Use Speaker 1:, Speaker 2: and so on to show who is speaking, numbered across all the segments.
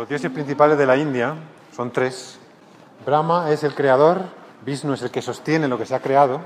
Speaker 1: Los dioses principales de la India son tres. Brahma es el creador, Vishnu es el que sostiene lo que se ha creado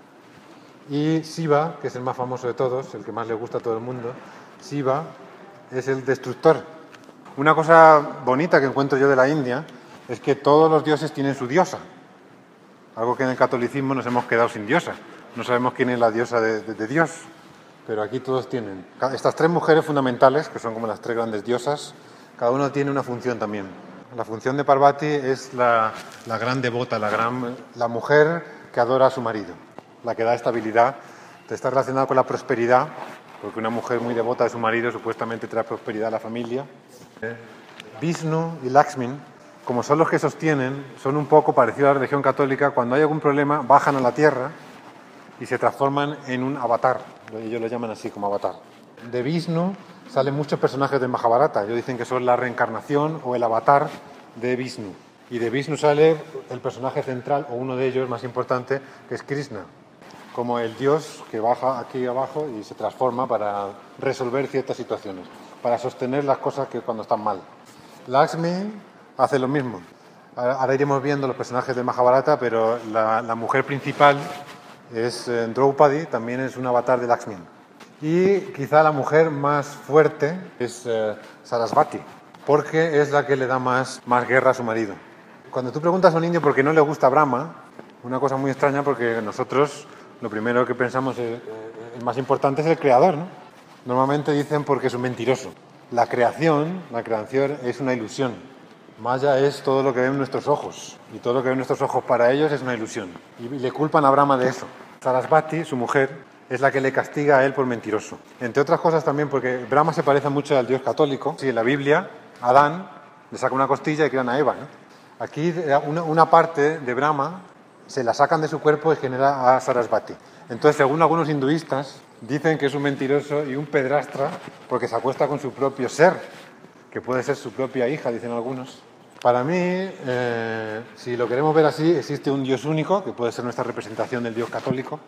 Speaker 1: y Shiva, que es el más famoso de todos, el que más le gusta a todo el mundo, Shiva es el destructor. Una cosa bonita que encuentro yo de la India es que todos los dioses tienen su diosa, algo que en el catolicismo nos hemos quedado sin diosa. No sabemos quién es la diosa de Dios, pero aquí todos tienen. Estas tres mujeres fundamentales, que son como las tres grandes diosas, cada una tiene una función también. La función de Parvati es la gran devota, la mujer que adora a su marido, la que da estabilidad. Está relacionada con la prosperidad, porque una mujer muy devota de su marido supuestamente trae prosperidad a la familia. Vishnu y Lakshmi, como son los que sostienen, son un poco parecidos a la religión católica. Cuando hay algún problema, bajan a la tierra y se transforman en un avatar. Ellos lo llaman así, como avatar. De Vishnu salen muchos personajes del Mahabharata. Ellos dicen que son la reencarnación o el avatar de Vishnu. Y de Vishnu sale el personaje central, o uno de ellos más importante, que es Krishna, como el dios que baja aquí abajo y se transforma para resolver ciertas situaciones, para sostener las cosas que cuando están mal. Lakshmi hace lo mismo. Ahora iremos viendo los personajes del Mahabharata, pero la mujer principal es Draupadi, también es un avatar de Lakshmi. Y quizá la mujer más fuerte es Sarasvati, porque es la que le da más guerra a su marido. Cuando tú preguntas a un indio por qué no le gusta Brahma, una cosa muy extraña, porque nosotros lo primero que pensamos, el más importante, es el creador, ¿no? Normalmente dicen porque es un mentiroso. La creación es una ilusión. Maya es todo lo que ven nuestros ojos, y todo lo que ven nuestros ojos para ellos es una ilusión. Y le culpan a Brahma de eso. Sarasvati, su mujer, es la que le castiga a él por mentiroso. Entre otras cosas también porque Brahma se parece mucho al dios católico. Sí, en la Biblia, Adán le saca una costilla y crean a Eva, ¿no? Aquí una parte de Brahma se la sacan de su cuerpo y genera a Sarasvati. Entonces, según algunos hinduistas, dicen que es un mentiroso y un pedrastra porque se acuesta con su propio ser, que puede ser su propia hija, dicen algunos. Para mí, si lo queremos ver así, existe un dios único, que puede ser nuestra representación del dios católico,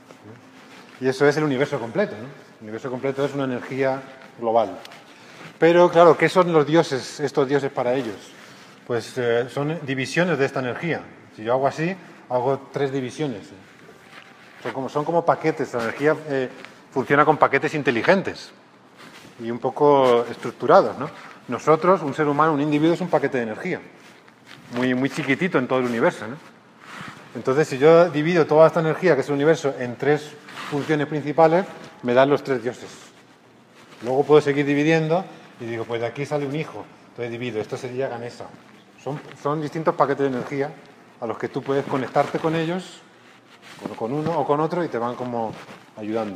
Speaker 1: y eso es el universo completo, ¿no? El universo completo es una energía global. Pero, claro, ¿qué son los dioses, estos dioses para ellos? Pues son divisiones de esta energía. Si yo hago así, hago tres divisiones. Son como paquetes. La energía funciona con paquetes inteligentes y un poco estructurados, ¿no? Nosotros, un ser humano, un individuo, es un paquete de energía. Muy, muy chiquitito en todo el universo, ¿no? Entonces, si yo divido toda esta energía, que es el universo, en tres funciones principales, me dan los tres dioses. Luego puedo seguir dividiendo y digo, pues de aquí sale un hijo. Entonces divido, esto sería Ganesha. Son distintos paquetes de energía a los que tú puedes conectarte con ellos, con uno o con otro, y te van como ayudando.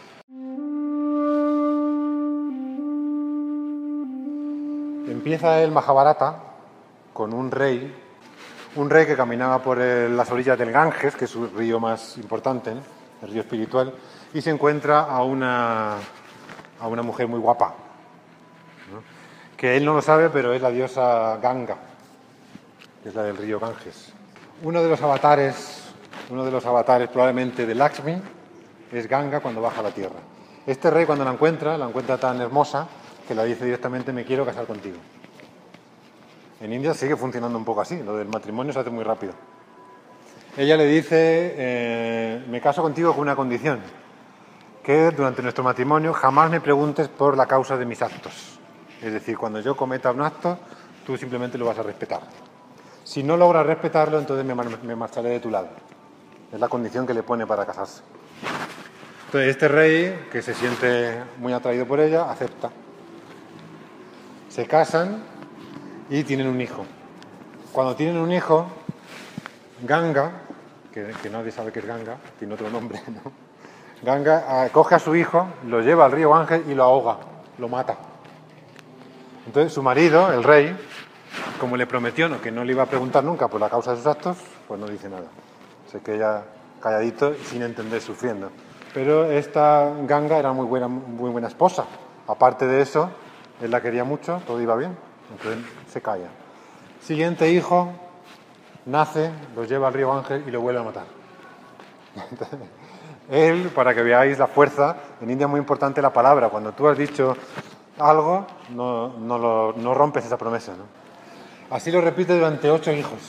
Speaker 1: Empieza el Mahabharata con un rey que caminaba por las orillas del Ganges, que es su río más importante, ¿no? El río espiritual, y se encuentra a una mujer muy guapa, ¿no? Que él no lo sabe, pero es la diosa Ganga, que es la del río Ganges. Uno de los avatares probablemente de Lakshmi es Ganga cuando baja a la tierra. Este rey, cuando la encuentra tan hermosa que la dice directamente: me quiero casar contigo. En India sigue funcionando un poco así, lo del matrimonio se hace muy rápido. Ella le dice: me caso contigo con una condición, que durante nuestro matrimonio jamás me preguntes por la causa de mis actos. Es decir, cuando yo cometa un acto, tú simplemente lo vas a respetar. Si no logras respetarlo, entonces me marcharé de tu lado. Es la condición que le pone para casarse. Entonces este rey, que se siente muy atraído por ella, acepta. Se casan y tienen un hijo. Cuando tienen un hijo, Ganga, que nadie sabe que es Ganga, tiene otro nombre, ¿no? Ganga coge a su hijo, lo lleva al río Ganges y lo ahoga, lo mata. Entonces su marido, el rey, como le prometió que no le iba a preguntar nunca por la causa de sus actos, pues no dice nada. Se queda calladito y sin entender, sufriendo. Pero esta Ganga era muy buena esposa. Aparte de eso, él la quería mucho, todo iba bien. Entonces se calla. Siguiente hijo, nace, lo lleva al río Ganges y lo vuelve a matar. Entonces, él, para que veáis la fuerza, en India es muy importante la palabra. Cuando tú has dicho algo, no rompes esa promesa, ¿no? Así lo repite durante 8 hijos.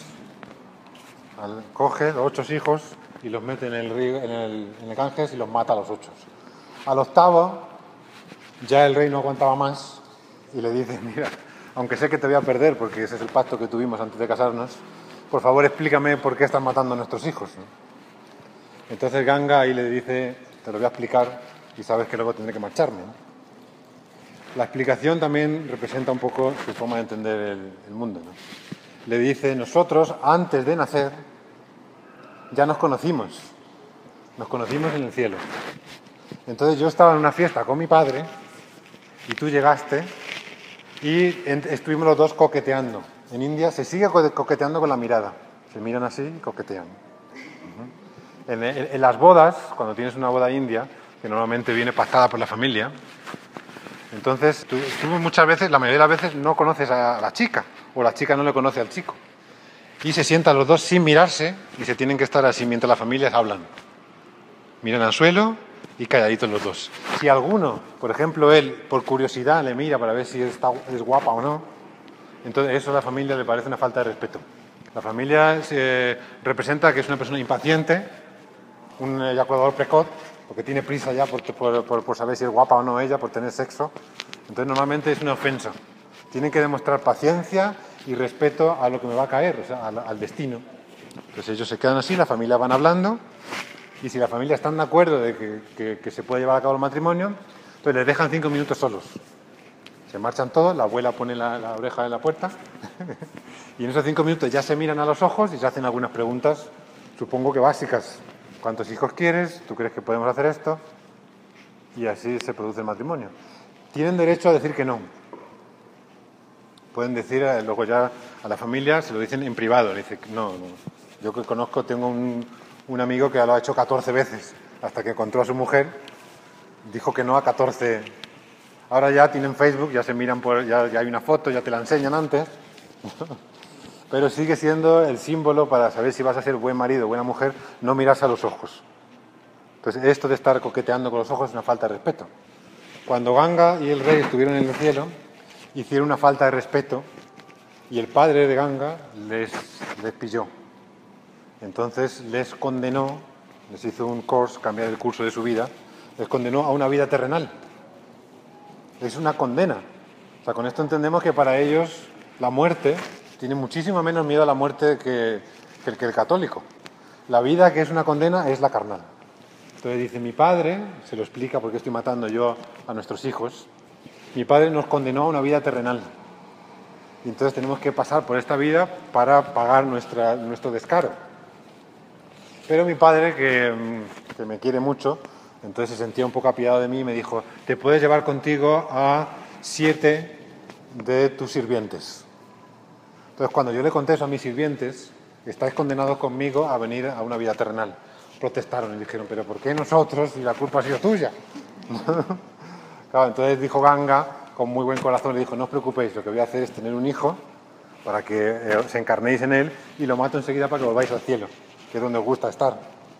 Speaker 1: Coge 8 hijos y los mete en el río, en el Ganges, y los mata a los 8. Al octavo, ya el rey no aguantaba más y le dice: mira, aunque sé que te voy a perder, porque ese es el pacto que tuvimos antes de casarnos, por favor explícame por qué estás matando a nuestros hijos, ¿no? Entonces Ganga ahí le dice: te lo voy a explicar y sabes que luego tendré que marcharme, ¿no? La explicación también representa un poco su forma de entender el mundo, ¿no? Le dice: nosotros, antes de nacer, ya nos conocimos en el cielo. Entonces yo estaba en una fiesta con mi padre y tú llegaste y estuvimos los dos coqueteando. En India se sigue coqueteando con la mirada. Se miran así y coquetean. En las bodas, cuando tienes una boda india, que normalmente viene pactada por la familia, entonces tú muchas veces, la mayoría de las veces, no conoces a la chica, o la chica no le conoce al chico. Y se sientan los dos sin mirarse y se tienen que estar así mientras las familias hablan. Miran al suelo y calladitos los dos. Si alguno, por ejemplo él, por curiosidad le mira para ver si es guapa o no, entonces eso a la familia le parece una falta de respeto. La familia representa que es una persona impaciente, un eyaculador precoz, porque tiene prisa ya por saber si es guapa o no ella, por tener sexo. Entonces normalmente es una ofensa. Tienen que demostrar paciencia y respeto a lo que me va a caer, o sea, al destino. Entonces ellos se quedan así, la familia van hablando, y si la familia está de acuerdo de que se puede llevar a cabo el matrimonio, entonces les dejan 5 minutos solos. Se marchan todos, la abuela pone la oreja en la puerta y en esos 5 minutos ya se miran a los ojos y se hacen algunas preguntas, supongo que básicas. ¿Cuántos hijos quieres? ¿Tú crees que podemos hacer esto? Y así se produce el matrimonio. Tienen derecho a decir que no. Pueden decir, luego ya a la familia se lo dicen en privado. Le dicen: no. Yo que conozco, tengo un amigo que lo ha hecho 14 veces, hasta que encontró a su mujer, dijo que no a 14. Ahora ya tienen Facebook, ya se miran, ya hay una foto, ya te la enseñan antes. Pero sigue siendo el símbolo para saber si vas a ser buen marido o buena mujer, no mirarse a los ojos. Entonces, esto de estar coqueteando con los ojos es una falta de respeto. Cuando Ganga y el rey estuvieron en el cielo, hicieron una falta de respeto y el padre de Ganga les pilló. Entonces les condenó, les hizo un course, cambiar el curso de su vida, les condenó a una vida terrenal. Es una condena. O sea, con esto entendemos que para ellos la muerte, tiene muchísimo menos miedo a la muerte que el católico. La vida que es una condena es la carnal. Entonces dice: mi padre, se lo explica por qué estoy matando yo a nuestros hijos, mi padre nos condenó a una vida terrenal. Y entonces tenemos que pasar por esta vida para pagar nuestro descaro. Pero mi padre, que me quiere mucho, entonces se sentía un poco apiadado de mí y me dijo: te puedes llevar contigo a 7 de tus sirvientes. Entonces, cuando yo le conté eso a mis sirvientes: estáis condenados conmigo a venir a una vida terrenal, protestaron y dijeron: pero ¿por qué nosotros si la culpa ha sido tuya? Claro, entonces dijo Ganga, con muy buen corazón, le dijo: no os preocupéis, lo que voy a hacer es tener un hijo para que os encarnéis en él y lo mato enseguida para que volváis al cielo, que es donde os gusta estar.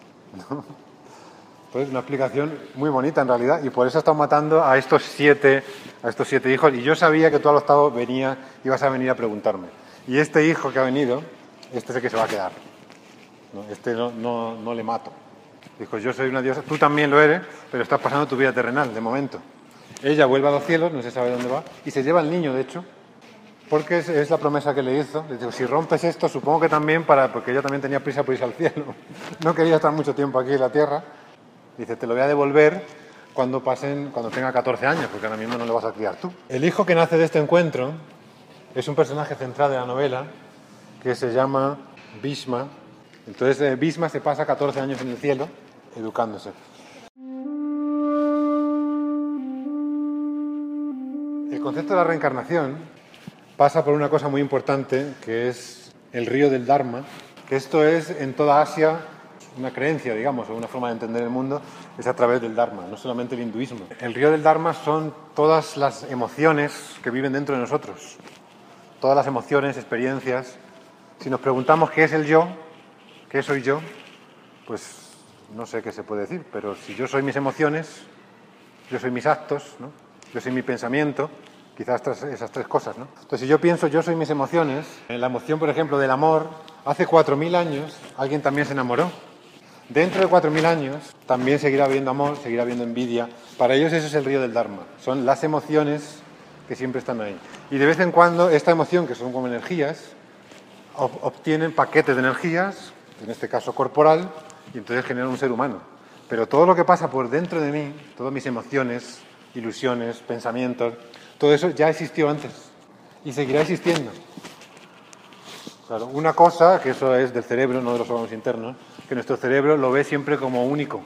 Speaker 1: Entonces, una explicación muy bonita en realidad, y por eso he estado matando a estos 7 hijos, y yo sabía que tú al octavo ibas a venir a preguntarme. Y este hijo que ha venido, este es el que se va a quedar. Este no le mato. Dijo: yo soy una diosa, tú también lo eres, pero estás pasando tu vida terrenal, de momento. Ella vuelve a los cielos, no se sabe dónde va, y se lleva al niño, de hecho, porque es la promesa que le hizo. Le digo: si rompes esto, supongo que también porque ella también tenía prisa por irse al cielo. No quería estar mucho tiempo aquí en la tierra. Dice: te lo voy a devolver cuando tenga 14 años, porque ahora mismo no lo vas a criar tú. El hijo que nace de este encuentro es un personaje central de la novela que se llama Bhishma. Entonces Bhishma se pasa 14 años en el cielo educándose. El concepto de la reencarnación pasa por una cosa muy importante, que es el río del Dharma, que esto es en toda Asia una creencia, digamos, o una forma de entender el mundo, es a través del Dharma, no solamente el hinduismo. El río del Dharma son todas las emociones que viven dentro de nosotros, todas las emociones, experiencias. Si nos preguntamos qué es el yo, qué soy yo, pues no sé qué se puede decir, pero si yo soy mis emociones, yo soy mis actos, ¿no? yo soy mi pensamiento, quizás esas tres cosas, ¿no? Entonces, si yo pienso, yo soy mis emociones, en la emoción, por ejemplo, del amor, hace 4.000 años alguien también se enamoró. Dentro de 4.000 años también seguirá habiendo amor, seguirá habiendo envidia. Para ellos eso es el río del Dharma, son las emociones que siempre están ahí. Y de vez en cuando esta emoción, que son como energías, obtienen paquetes de energías, en este caso corporal, y entonces generan un ser humano. Pero todo lo que pasa por dentro de mí, todas mis emociones, ilusiones, pensamientos, todo eso ya existió antes y seguirá existiendo. Claro, una cosa, que eso es del cerebro, no de los órganos internos, que nuestro cerebro lo ve siempre como único.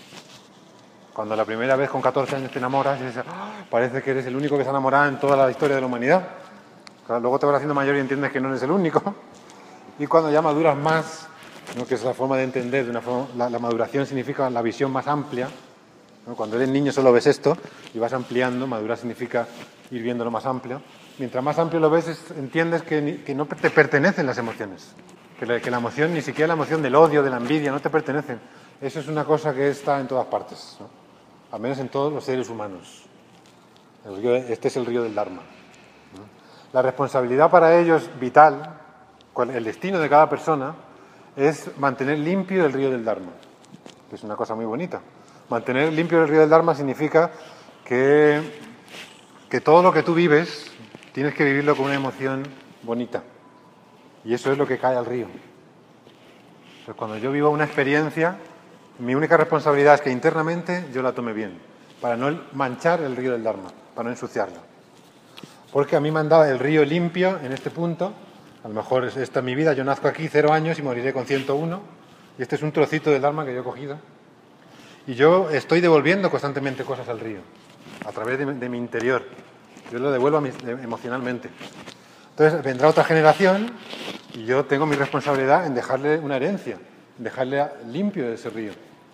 Speaker 1: Cuando la primera vez con 14 años te enamoras, parece que eres el único que se ha enamorado en toda la historia de la humanidad. Claro, luego te vas haciendo mayor y entiendes que no eres el único. Y cuando ya maduras más, ¿no? Que es la forma de entender, la maduración significa la visión más amplia, ¿no? Cuando eres niño solo ves esto y vas ampliando, madurar significa ir viendo lo más amplio. Mientras más amplio lo ves, entiendes que no te pertenecen las emociones, que la emoción, ni siquiera la emoción del odio, de la envidia, no te pertenecen. Eso es una cosa que está en todas partes, ¿no? Al menos en todos los seres humanos. Este es el río del Dharma. La responsabilidad para ellos vital, el destino de cada persona, es mantener limpio el río del Dharma. Es una cosa muy bonita. Mantener limpio el río del Dharma significa que todo lo que tú vives tienes que vivirlo con una emoción bonita. Y eso es lo que cae al río. Entonces, cuando yo vivo una experiencia, mi única responsabilidad es que internamente yo la tome bien, para no manchar el río del Dharma, para no ensuciarlo. Porque a mí me han dado el río limpio en este punto. A lo mejor esta es mi vida, yo nazco aquí 0 años y moriré con 101. Y este es un trocito del Dharma que yo he cogido. Y yo estoy devolviendo constantemente cosas al río, a través de mi interior. Yo lo devuelvo emocionalmente. Entonces vendrá otra generación y yo tengo mi responsabilidad en dejarle una herencia, en dejarle limpio ese río.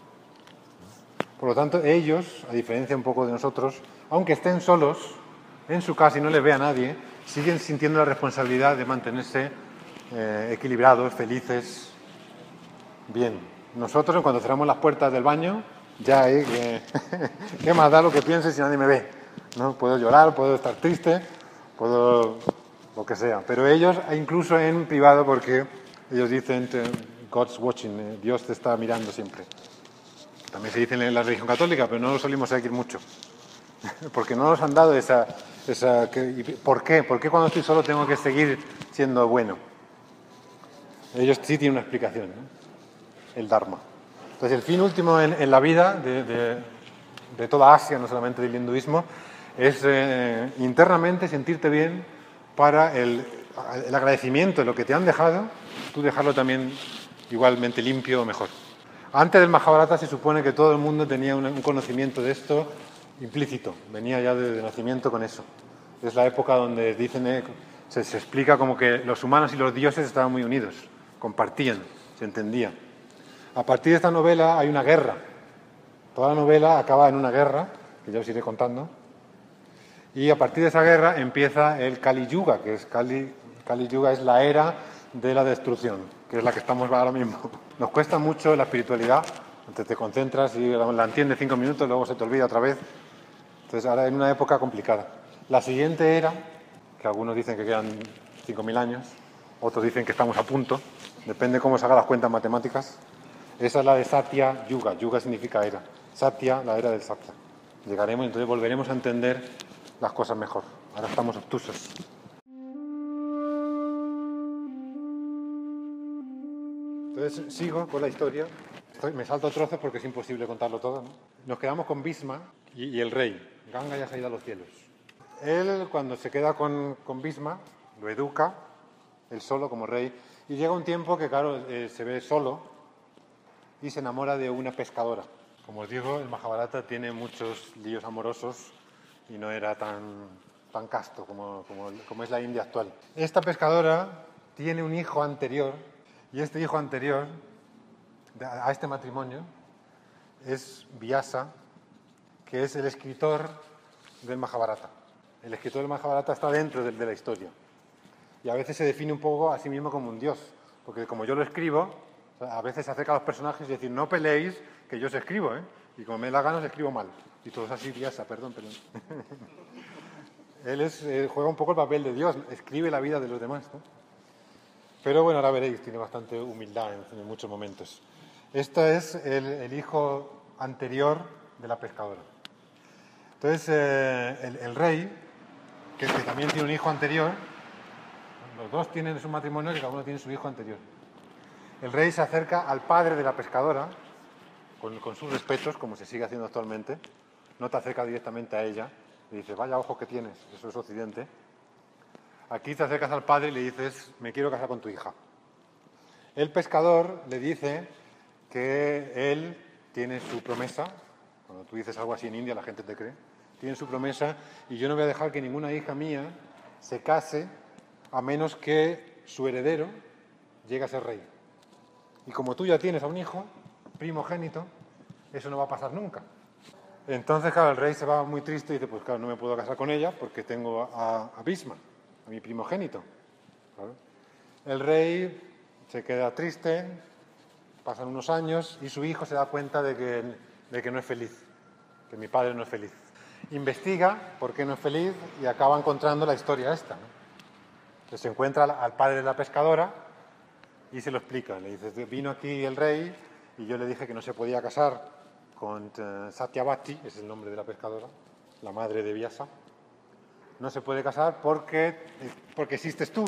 Speaker 1: Por lo tanto, ellos, a diferencia un poco de nosotros, aunque estén solos en su casa y no les vea a nadie, siguen sintiendo la responsabilidad de mantenerse equilibrados, felices, bien. Nosotros, cuando cerramos las puertas del baño, ya ¿qué más da lo que piense si nadie me ve? ¿No? Puedo llorar, puedo estar triste, puedo lo que sea. Pero ellos, incluso en privado, porque ellos dicen, God's watching, Dios te está mirando siempre. También se dice en la religión católica, pero no lo solimos seguir mucho. Porque no nos han dado esa ¿por qué? ¿Por qué cuando estoy solo tengo que seguir siendo bueno? Ellos sí tienen una explicación, ¿no? El Dharma. Entonces, el fin último en la vida de toda Asia, no solamente del hinduismo, es internamente sentirte bien para el agradecimiento de lo que te han dejado, tú dejarlo también igualmente limpio o mejor. Antes del Mahabharata se supone que todo el mundo tenía un conocimiento de esto implícito, venía ya de nacimiento con eso. Es la época donde dicen, se explica como que los humanos y los dioses estaban muy unidos, compartían, se entendían. A partir de esta novela hay una guerra. Toda la novela acaba en una guerra, que ya os iré contando. Y a partir de esa guerra empieza el Kali Yuga, que es Kali Yuga es la era de la destrucción, que es la que estamos ahora mismo. Nos cuesta mucho la espiritualidad, entonces te concentras y la entiendes 5 minutos, luego se te olvida otra vez. Entonces ahora en una época complicada. La siguiente era, que algunos dicen que quedan 5.000 años, otros dicen que estamos a punto, depende cómo se hagan las cuentas matemáticas. Esa es la de Satya Yuga. Yuga significa era. Satya, la era del Satya. Llegaremos y entonces volveremos a entender las cosas mejor. Ahora estamos obtusos. Entonces sigo con la historia. Me salto trozos porque es imposible contarlo todo, ¿no? Nos quedamos con Bhisma y el rey. Ganga ya se ha ido a los cielos. Él, cuando se queda con Bhisma, lo educa, él solo como rey, y llega un tiempo que, claro, se ve solo y se enamora de una pescadora. Como os digo, el Mahabharata tiene muchos líos amorosos y no era tan casto como es la India actual. Esta pescadora tiene un hijo anterior, y este hijo anterior a este matrimonio es Vyasa, que es el escritor del Mahabharata. El escritor del Mahabharata está dentro de la historia. Y a veces se define un poco a sí mismo como un dios, porque como yo lo escribo, a veces se acerca a los personajes y decir, no peleéis, que yo os escribo, ¿eh? Y como me da la gana os escribo mal. Y todos así, Vyasa, perdón. Él juega un poco el papel de Dios, escribe la vida de los demás, ¿no? Pero bueno, ahora veréis, tiene bastante humildad en muchos momentos. Este es el hijo anterior de la pescadora. Entonces, el rey, que también tiene un hijo anterior, los dos tienen su matrimonio y cada uno tiene su hijo anterior. El rey se acerca al padre de la pescadora, con sus respetos, como se sigue haciendo actualmente. No te acerca directamente a ella, le dice, vaya ojo que tienes, eso es Occidente. Aquí te acercas al padre y le dices, me quiero casar con tu hija. El pescador le dice que él tiene su promesa, cuando tú dices algo así en India la gente te cree, tiene su promesa y yo no voy a dejar que ninguna hija mía se case a menos que su heredero llegue a ser rey. Y como tú ya tienes a un hijo primogénito, eso no va a pasar nunca. Entonces, claro, el rey se va muy triste y dice, pues claro, no me puedo casar con ella porque tengo a Bhisma, a mi primogénito. ¿Claro? El rey se queda triste, pasan unos años y su hijo se da cuenta de que no es feliz, que mi padre no es feliz. Investiga por qué no es feliz y acaba encontrando la historia esta, ¿no? Entonces se encuentra al padre de la pescadora y se lo explica. Le dice, vino aquí el rey y yo le dije que no se podía casar con Satyavati, ese es el nombre de la pescadora, la madre de Vyasa. No se puede casar porque existes tú.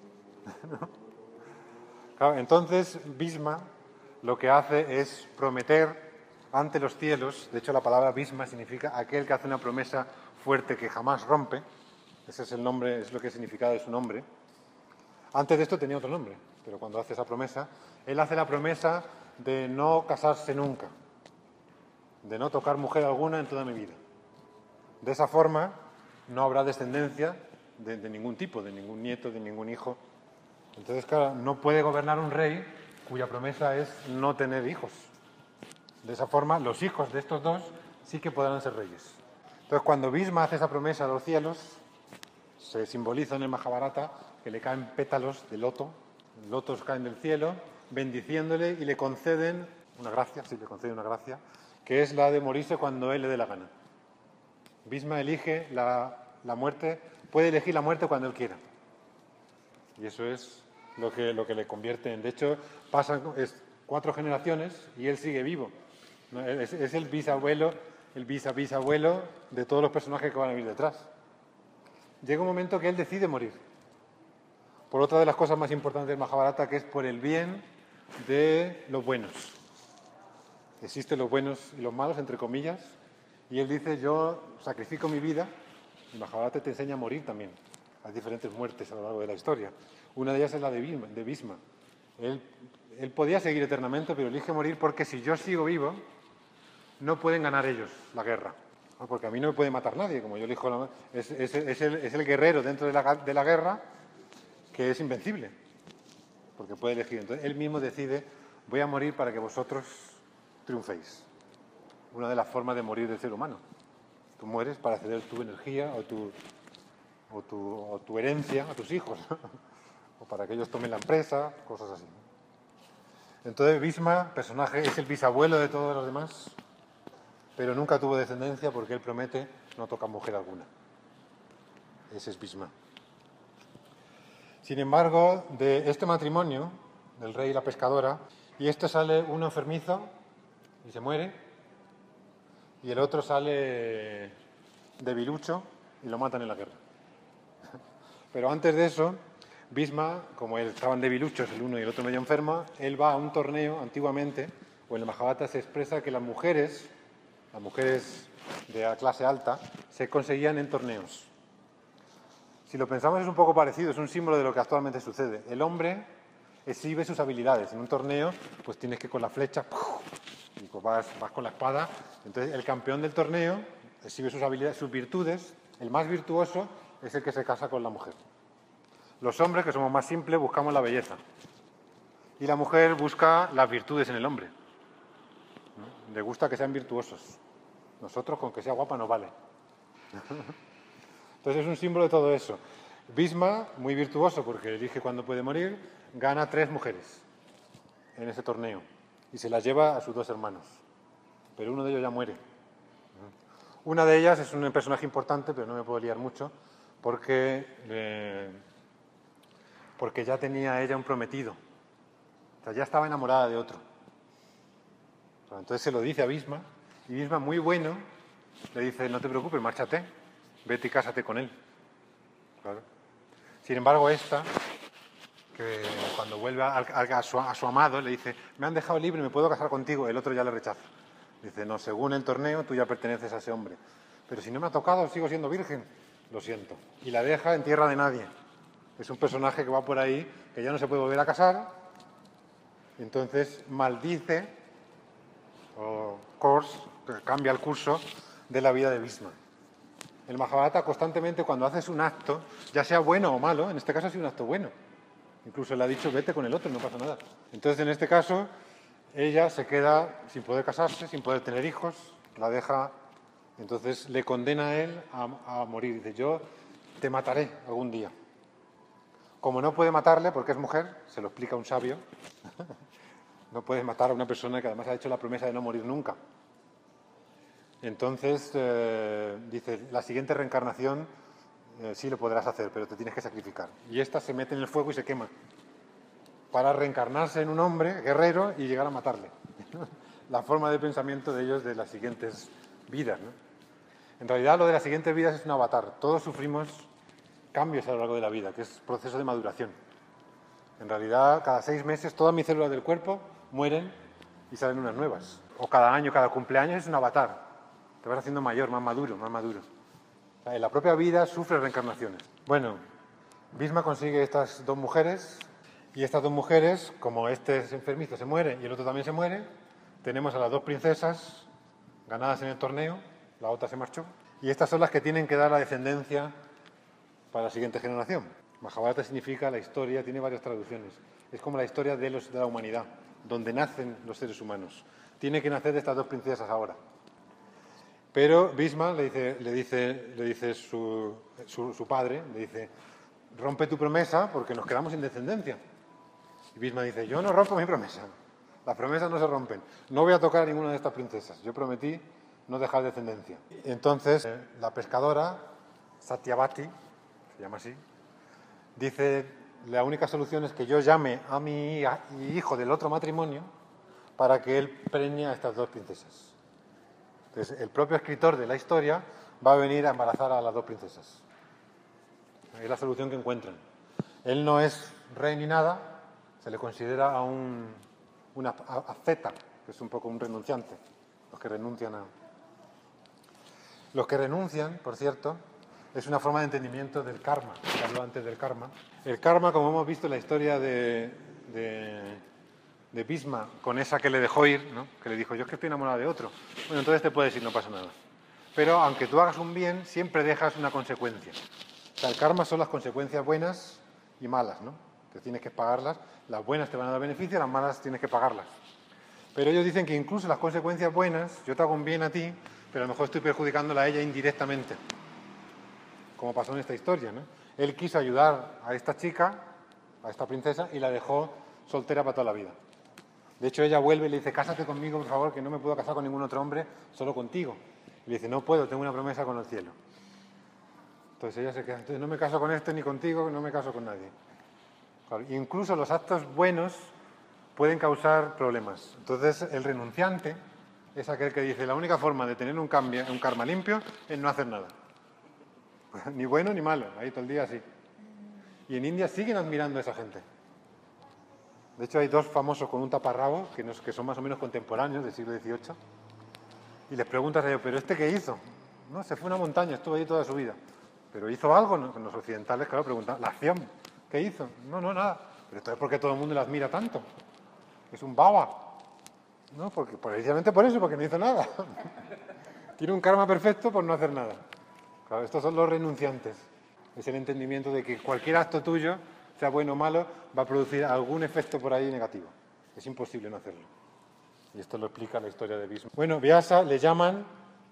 Speaker 1: Claro, entonces Bhisma lo que hace es prometer ante los cielos, de hecho la palabra Bhisma significa aquel que hace una promesa fuerte que jamás rompe, ese es el nombre, es lo que es el significado de su nombre. Antes de esto tenía otro nombre, pero cuando hace esa promesa, él hace la promesa de no casarse nunca, de no tocar mujer alguna en toda mi vida. De esa forma no habrá descendencia de ningún tipo, de ningún nieto, de ningún hijo. Entonces, claro, no puede gobernar un rey cuya promesa es no tener hijos. De esa forma, los hijos de estos dos sí que podrán ser reyes. Entonces, cuando Bhisma hace esa promesa a los cielos, se simboliza en el Mahabharata que le caen pétalos de loto, lotos caen del cielo, bendiciéndole y le conceden una gracia, que es la de morirse cuando él le dé la gana. Bhisma elige la muerte, puede elegir la muerte cuando él quiera. Y eso es lo que le convierte en... De hecho, pasan 4 generaciones y él sigue vivo. Es el bisabuelo, el bisabuelo de todos los personajes que van a venir detrás. Llega un momento que él decide morir. Por otra de las cosas más importantes del Mahabharata, que es por el bien de los buenos. Existen los buenos y los malos, entre comillas, y él dice, yo sacrifico mi vida. El Mahabharata te enseña a morir también. Hay diferentes muertes a lo largo de la historia. Una de ellas es la de Bhisma. Él podía seguir eternamente, pero elige morir porque si yo sigo vivo, no pueden ganar ellos la guerra. ¿No? Porque a mí no me puede matar nadie, como yo elijo es el guerrero dentro de la guerra que es invencible, porque puede elegir. Entonces él mismo decide, voy a morir para que vosotros triunféis. Una de las formas de morir del ser humano. Tú mueres para ceder tu energía o tu herencia a tus hijos, o para que ellos tomen la empresa, cosas así. Entonces Bhisma, personaje, es el bisabuelo de todos los demás, pero nunca tuvo descendencia porque él promete no tocar mujer alguna. Ese es Bhisma. Sin embargo, de este matrimonio, del rey y la pescadora, y este sale uno enfermizo y se muere, y el otro sale debilucho y lo matan en la guerra. Pero antes de eso, Bhisma, como estaban debiluchos el uno y el otro medio enfermo, él va a un torneo antiguamente, o en el Mahabharata se expresa que las mujeres de la clase alta, se conseguían en torneos. Si lo pensamos es un poco parecido, es un símbolo de lo que actualmente sucede. El hombre exhibe sus habilidades. En un torneo, pues tienes que con la flecha, y pues vas con la espada. Entonces el campeón del torneo exhibe sus habilidades, sus virtudes. El más virtuoso es el que se casa con la mujer. Los hombres, que somos más simples, buscamos la belleza. Y la mujer busca las virtudes en el hombre. ¿No? Le gusta que sean virtuosos. Nosotros con que sea guapa nos vale. Entonces es un símbolo de todo eso. Bhisma, muy virtuoso porque elige cuándo puede morir, gana 3 mujeres en ese torneo y se las lleva a sus 2 hermanos. Pero uno de ellos ya muere. Una de ellas es un personaje importante, pero no me puedo liar mucho, porque ya tenía ella un prometido. O sea, ya estaba enamorada de otro. Entonces se lo dice a Bhisma, y Bhisma, muy bueno, le dice, no te preocupes, márchate, vete y cásate con él. Claro. Sin embargo, esta, que cuando vuelve a su amado, le dice, me han dejado libre, me puedo casar contigo. El otro ya le rechaza. Dice, no, según el torneo, tú ya perteneces a ese hombre. Pero si no me ha tocado, sigo siendo virgen. Lo siento. Y la deja en tierra de nadie. Es un personaje que va por ahí, que ya no se puede volver a casar. Y entonces maldice, o cambia el curso de la vida de Bhisma. El Mahabharata constantemente, cuando haces un acto, ya sea bueno o malo, en este caso ha sido un acto bueno. Incluso le ha dicho, vete con el otro, no pasa nada. Entonces, en este caso, ella se queda sin poder casarse, sin poder tener hijos, la deja, entonces le condena a él a morir. Dice, yo te mataré algún día. Como no puede matarle, porque es mujer, se lo explica un sabio, no puedes matar a una persona que además ha hecho la promesa de no morir nunca. Entonces, dice, la siguiente reencarnación sí lo podrás hacer, pero te tienes que sacrificar. Y esta se mete en el fuego y se quema, para reencarnarse en un hombre guerrero y llegar a matarle. La forma de pensamiento de ellos de las siguientes vidas, ¿no? En realidad, lo de las siguientes vidas es un avatar. Todos sufrimos cambios a lo largo de la vida, que es proceso de maduración. En realidad, cada 6 meses todas mis células del cuerpo mueren y salen unas nuevas. O cada año, cada cumpleaños es un avatar. Te vas haciendo mayor, más maduro, más maduro. O sea, en la propia vida sufre reencarnaciones. Bueno, Bhisma consigue estas 2 mujeres, y estas 2 mujeres, como este enfermizo se muere y el otro también se muere, tenemos a las 2 princesas ganadas en el torneo, la otra se marchó, y estas son las que tienen que dar la descendencia para la siguiente generación. Mahabharata significa la historia, tiene varias traducciones. Es como la historia de la humanidad, donde nacen los seres humanos. Tiene que nacer de estas 2 princesas ahora. Pero Bhisma le dice su padre, le dice, rompe tu promesa porque nos quedamos sin descendencia. Y Bhisma dice, yo no rompo mi promesa. Las promesas no se rompen. No voy a tocar a ninguna de estas princesas. Yo prometí no dejar descendencia. Entonces, la pescadora, Satyavati, se llama así, dice, la única solución es que yo llame a mi hijo del otro matrimonio para que él preñe a estas 2 princesas. Entonces, el propio escritor de la historia va a venir a embarazar a las 2 princesas. Es la solución que encuentran. Él no es rey ni nada, se le considera a una asceta, que es un poco un renunciante, los que renuncian a... Los que renuncian, por cierto, es una forma de entendimiento del karma, que habló antes del karma. El karma, como hemos visto en la historia de Bhisma, con esa que le dejó ir, ¿no? Que le dijo, yo es que estoy enamorada de otro. Bueno, entonces te puedes ir, no pasa nada. Pero aunque tú hagas un bien, siempre dejas una consecuencia. O sea, el karma son las consecuencias buenas y malas, ¿no? Que tienes que pagarlas. Las buenas te van a dar beneficio, las malas tienes que pagarlas. Pero ellos dicen que incluso las consecuencias buenas, yo te hago un bien a ti, pero a lo mejor estoy perjudicándola a ella indirectamente. Como pasó en esta historia, ¿no? Él quiso ayudar a esta chica, a esta princesa, y la dejó soltera para toda la vida. De hecho, ella vuelve y le dice, cásate conmigo, por favor, que no me puedo casar con ningún otro hombre, solo contigo. Y le dice, no puedo, tengo una promesa con el cielo. Entonces ella se queda, entonces no me caso con este ni contigo, no me caso con nadie. Claro, incluso los actos buenos pueden causar problemas. Entonces el renunciante es aquel que dice, la única forma de tener un karma limpio es no hacer nada. Ni bueno ni malo, ahí todo el día así. Y en India siguen admirando a esa gente. De hecho, hay 2 famosos con un taparrabo que son más o menos contemporáneos del siglo XVIII. Y les preguntas a ellos, ¿pero este qué hizo? No, se fue a una montaña, estuvo allí toda su vida. ¿Pero hizo algo? No, los occidentales, claro, preguntan, ¿la acción? ¿Qué hizo? No, nada. ¿Pero esto es porque todo el mundo le admira tanto? Es un baba. No, porque precisamente por eso, porque no hizo nada. Tiene un karma perfecto por no hacer nada. Claro, estos son los renunciantes. Es el entendimiento de que cualquier acto tuyo, sea bueno o malo, va a producir algún efecto por ahí negativo. Es imposible no hacerlo. Y esto lo explica la historia de Bhisma. Bueno, Vyasa le llama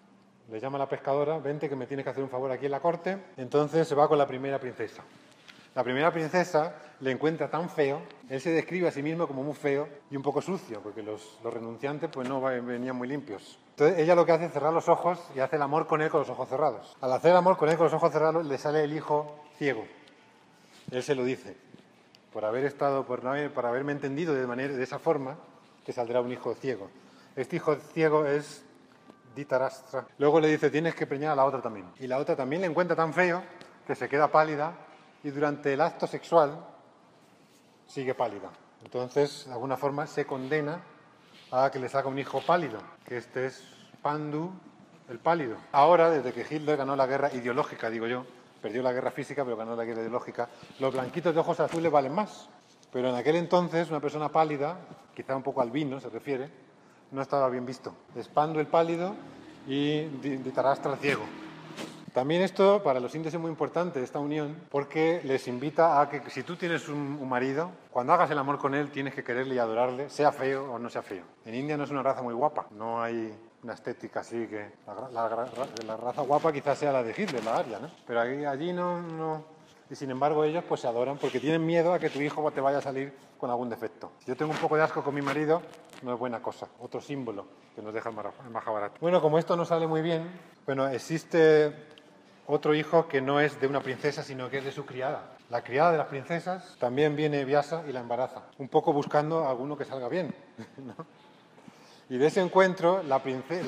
Speaker 1: a la pescadora, vente que me tienes que hacer un favor aquí en la corte. Entonces se va con la primera princesa. La primera princesa le encuentra tan feo, él se describe a sí mismo como muy feo y un poco sucio, porque los renunciantes pues no venían muy limpios. Entonces ella lo que hace es cerrar los ojos y hace el amor con él con los ojos cerrados. Al hacer el amor con él con los ojos cerrados le sale el hijo ciego. Él se lo dice. Por haberme entendido de esa forma, te saldrá un hijo ciego. Este hijo ciego es Dhritarashtra. Luego le dice, tienes que preñar a la otra también. Y la otra también le encuentra tan feo que se queda pálida y durante el acto sexual sigue pálida. Entonces, de alguna forma, se condena a que le saca un hijo pálido, que este es Pandu el pálido. Ahora, desde que Hitler ganó la guerra ideológica, digo yo, perdió la guerra física, pero ganó la guerra ideológica, los blanquitos de ojos azules valen más. Pero en aquel entonces, una persona pálida, quizá un poco albino se refiere, no estaba bien visto. Es Pandu el pálido y Dhritarashtra el ciego. También esto para los indios es muy importante, esta unión, porque les invita a que si tú tienes un marido, cuando hagas el amor con él tienes que quererle y adorarle, sea feo o no sea feo. En India no es una raza muy guapa, no hay una estética así que... La raza guapa quizás sea la de Hitler, la aria, ¿no? Pero allí no... Y sin embargo ellos pues se adoran porque tienen miedo a que tu hijo te vaya a salir con algún defecto. Si yo tengo un poco de asco con mi marido, no es buena cosa. Otro símbolo que nos deja el Mahabharata. Bueno, como esto no sale muy bien, bueno, existe otro hijo que no es de una princesa, sino que es de su criada. La criada de las princesas también viene Vyasa y la embaraza, un poco buscando a alguno que salga bien, ¿no? Y de ese encuentro, la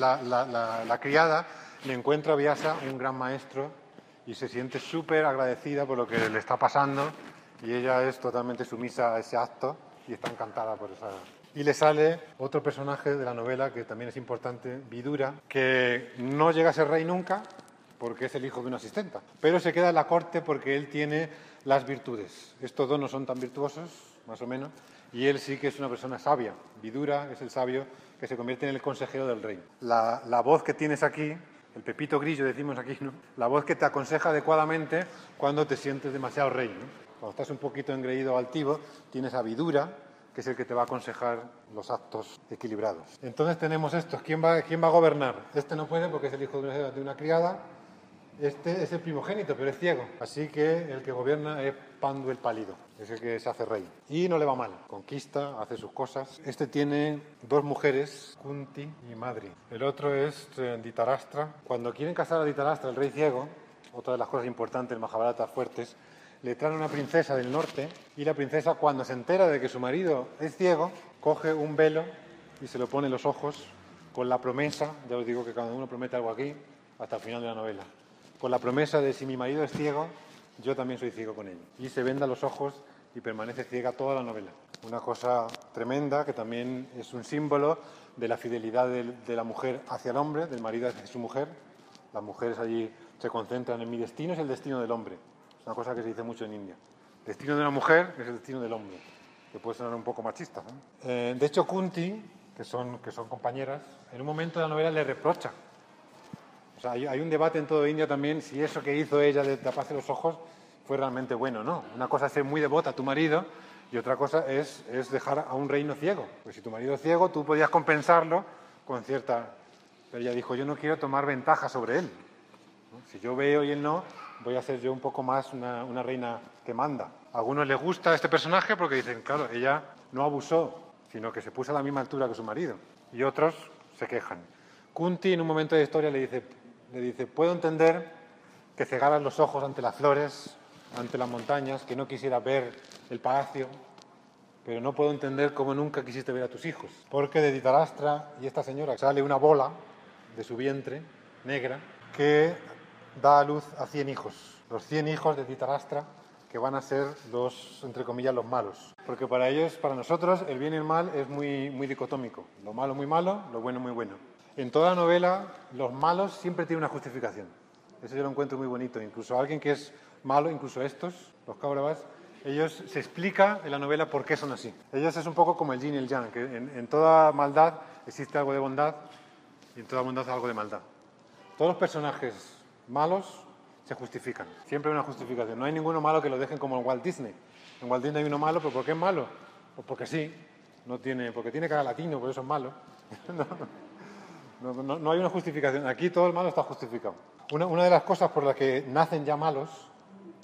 Speaker 1: criada le encuentra a Vyasa un gran maestro y se siente súper agradecida por lo que le está pasando y ella es totalmente sumisa a ese acto y está encantada por esa... Y le sale otro personaje de la novela que también es importante, Vidura, que no llega a ser rey nunca, porque es el hijo de una asistenta, pero se queda en la corte porque él tiene las virtudes. Estos dos no son tan virtuosos, más o menos, y él sí que es una persona sabia. Vidura es el sabio que se convierte en el consejero del rey. La voz que tienes aquí, el pepito grillo decimos aquí, ¿no? La voz que te aconseja adecuadamente cuando te sientes demasiado rey, ¿no? Cuando estás un poquito engreído o altivo, tienes a Vidura, que es el que te va a aconsejar los actos equilibrados. Entonces tenemos estos. ¿Quién va a gobernar? Este no puede porque es el hijo de una criada. Este es el primogénito, pero es ciego. Así que el que gobierna es Pandu el pálido, es el que se hace rey. Y no le va mal, conquista, hace sus cosas. Este tiene dos mujeres, Kunti y Madri. El otro es Dhritarashtra. Cuando quieren casar a Dhritarashtra, el rey ciego, otra de las cosas importantes del Mahabharata fuertes, le traen una princesa del norte y la princesa, cuando se entera de que su marido es ciego, coge un velo y se lo pone en los ojos con la promesa, ya os digo que cada uno promete algo aquí, hasta el final de la novela, con la promesa de si mi marido es ciego, yo también soy ciego con él. Y se venda los ojos y permanece ciega toda la novela. Una cosa tremenda que también es un símbolo de la fidelidad de la mujer hacia el hombre, del marido hacia su mujer. Las mujeres allí se concentran en mi destino, es el destino del hombre. Es una cosa que se dice mucho en India. El destino de una mujer es el destino del hombre, que puede sonar un poco machista, ¿no? De hecho, Kunti, que son compañeras, en un momento de la novela le reprocha. O sea, hay un debate en toda India también si eso que hizo ella de taparse los ojos fue realmente bueno o no. Una cosa es ser muy devota a tu marido y otra cosa es dejar a un reino ciego. Pues si tu marido es ciego, tú podías compensarlo con cierta... Pero ella dijo, yo no quiero tomar ventaja sobre él, ¿no? Si yo veo y él no, voy a ser yo un poco más una reina que manda. A algunos les gusta este personaje porque dicen, claro, ella no abusó, sino que se puso a la misma altura que su marido. Y otros se quejan. Kunti en un momento de la historia le dice, puedo entender que cegaras los ojos ante las flores, ante las montañas, que no quisieras ver el palacio, pero no puedo entender cómo nunca quisiste ver a tus hijos. Porque de Dhritarashtra y esta señora sale una bola de su vientre, negra, que da a luz a 100 hijos. Los 100 hijos de Dhritarashtra, que van a ser los, entre comillas, los malos. Porque para ellos, para nosotros, el bien y el mal es muy, muy dicotómico. Lo malo muy malo, lo bueno muy bueno. En toda la novela, los malos siempre tienen una justificación. Eso yo lo encuentro muy bonito. Incluso alguien que es malo, incluso estos, los Kauravas, ellos se explica en la novela por qué son así. Ellos es un poco como el yin y el yang, que en toda maldad existe algo de bondad y en toda bondad algo de maldad. Todos los personajes malos se justifican. Siempre hay una justificación. No hay ninguno malo que lo dejen como en Walt Disney. En Walt Disney hay uno malo, pero ¿por qué es malo? Pues porque sí. Porque tiene cara latino, por eso es malo. No hay una justificación. Aquí todo el malo está justificado. Una de las cosas por las que nacen ya malos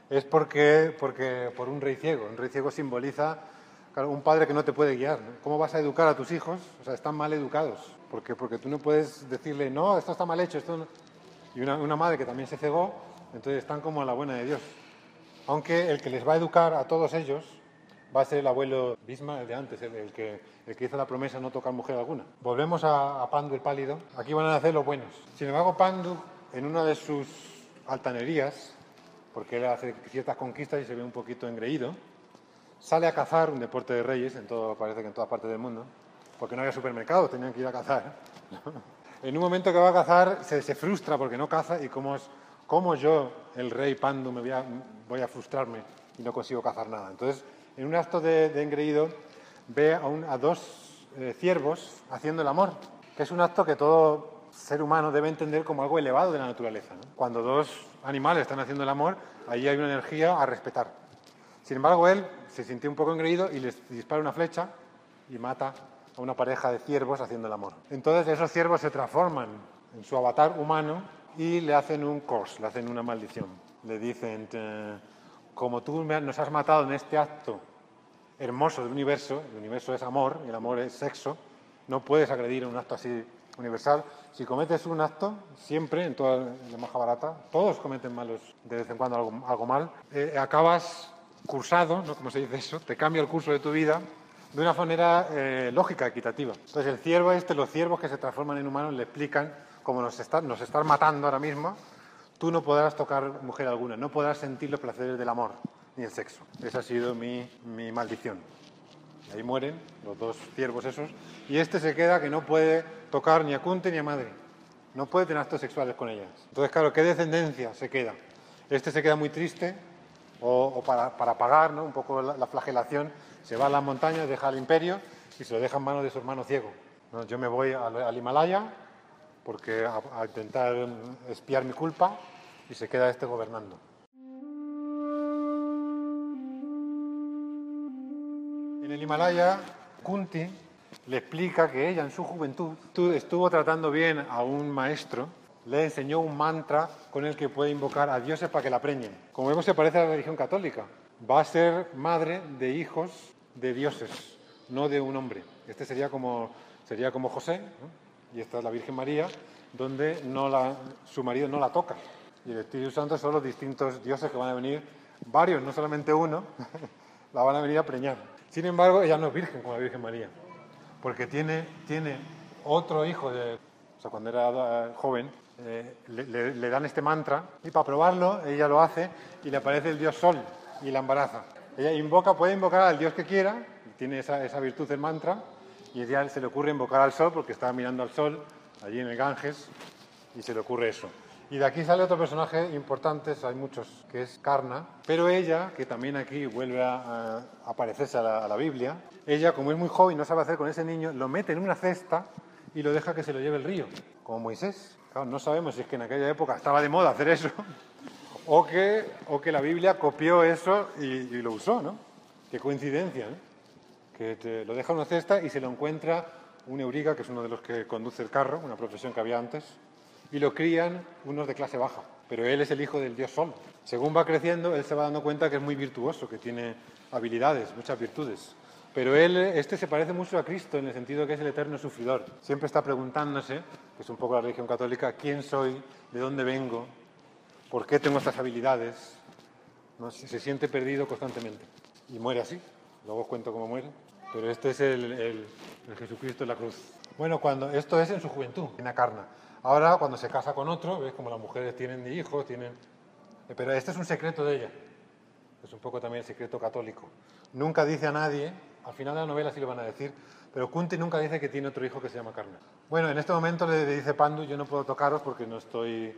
Speaker 1: es porque por un rey ciego. Un rey ciego simboliza, claro, un padre que no te puede guiar, ¿no? ¿Cómo vas a educar a tus hijos? O sea, están mal educados. Porque tú no puedes decirle, no, esto está mal hecho, esto no. Y una madre que también se cegó, entonces están como a la buena de Dios. Aunque el que les va a educar a todos ellos va a ser el abuelo Bismarck, el de antes, el que hizo la promesa de no tocar mujer alguna. Volvemos a Pandu el pálido. Aquí van a nacer los buenos. Sin embargo, Pandu, en una de sus altanerías, porque él hace ciertas conquistas y se ve un poquito engreído, sale a cazar, un deporte de reyes, parece que en todas partes del mundo, porque no había supermercado, tenían que ir a cazar. En un momento que va a cazar se frustra porque no caza y cómo yo, el rey Pandu, voy a frustrarme y no consigo cazar nada. Entonces, en un acto de engreído, ve a dos ciervos haciendo el amor, que es un acto que todo ser humano debe entender como algo elevado de la naturaleza, ¿no? Cuando dos animales están haciendo el amor, ahí hay una energía a respetar. Sin embargo, él se sintió un poco engreído y les dispara una flecha y mata a una pareja de ciervos haciendo el amor. Entonces esos ciervos se transforman en su avatar humano y le hacen un curse, le hacen una maldición. Le dicen, como tú nos has matado en este acto hermoso del universo, el universo es amor y el amor es sexo, no puedes agredir en un acto así universal. Si cometes un acto, siempre, en toda la Mahabharata, todos cometen malos, de vez en cuando algo mal, acabas cursado, ¿no? Como se dice eso, te cambia el curso de tu vida de una manera lógica, equitativa. Entonces el ciervo los ciervos que se transforman en humanos le explican, como nos están matando ahora mismo, tú no podrás tocar mujer alguna, no podrás sentir los placeres del amor ni el sexo. Esa ha sido mi maldición. Ahí mueren los dos ciervos esos y este se queda que no puede tocar ni a Kunti ni a Madre. No puede tener actos sexuales con ellas. Entonces, claro, ¿qué descendencia se queda? Este se queda muy triste o para pagar, ¿no?, un poco la flagelación, se va a las montañas, deja el imperio y se lo deja en manos de su hermano ciego. ¿No? Yo me voy al Himalaya porque a intentar expiar mi culpa y se queda este gobernando. En el Himalaya, Kunti le explica que ella en su juventud estuvo tratando bien a un maestro, le enseñó un mantra con el que puede invocar a dioses para que la preñen. Como vemos, se parece a la religión católica. Va a ser madre de hijos de dioses, no de un hombre. Este sería como José, ¿no? Y esta es la Virgen María, donde su marido no la toca. Y el Espíritu Santo son los distintos dioses que van a venir, varios, no solamente uno, la van a venir a preñar. Sin embargo, ella no es virgen como la Virgen María, porque tiene otro hijo, cuando era joven, le dan este mantra y para probarlo ella lo hace y le aparece el dios Sol y la embaraza. Ella puede invocar al dios que quiera, tiene esa virtud del mantra y ella se le ocurre invocar al Sol porque estaba mirando al Sol allí en el Ganges y se le ocurre eso. Y de aquí sale otro personaje importante, hay muchos, que es Karna, pero ella, que también aquí vuelve a aparecerse a la Biblia, ella, como es muy joven y no sabe hacer con ese niño, lo mete en una cesta y lo deja que se lo lleve el río, como Moisés. Claro, no sabemos si es que en aquella época estaba de moda hacer eso o que la Biblia copió eso y lo usó, ¿no? Qué coincidencia, ¿no? Que lo deja en una cesta y se lo encuentra un euriga, que es uno de los que conduce el carro, una profesión que había antes, y lo crían unos de clase baja, pero él es el hijo del dios Sol. Según va creciendo, él se va dando cuenta que es muy virtuoso, que tiene habilidades, muchas virtudes. Pero este se parece mucho a Cristo en el sentido de que es el eterno sufridor. Siempre está preguntándose, que es un poco la religión católica, quién soy, de dónde vengo, por qué tengo estas habilidades. ¿No? Se siente perdido constantemente. Y muere así. Luego os cuento cómo muere. Pero este es el Jesucristo en la cruz. Bueno, esto es en su juventud, en la carne. Ahora, cuando se casa con otro, ves como las mujeres tienen hijos, pero este es un secreto de ella. Es un poco también el secreto católico. Nunca dice a nadie, al final de la novela sí lo van a decir, pero Kunti nunca dice que tiene otro hijo que se llama Karna. Bueno, en este momento le dice Pandu, yo no puedo tocaros porque no estoy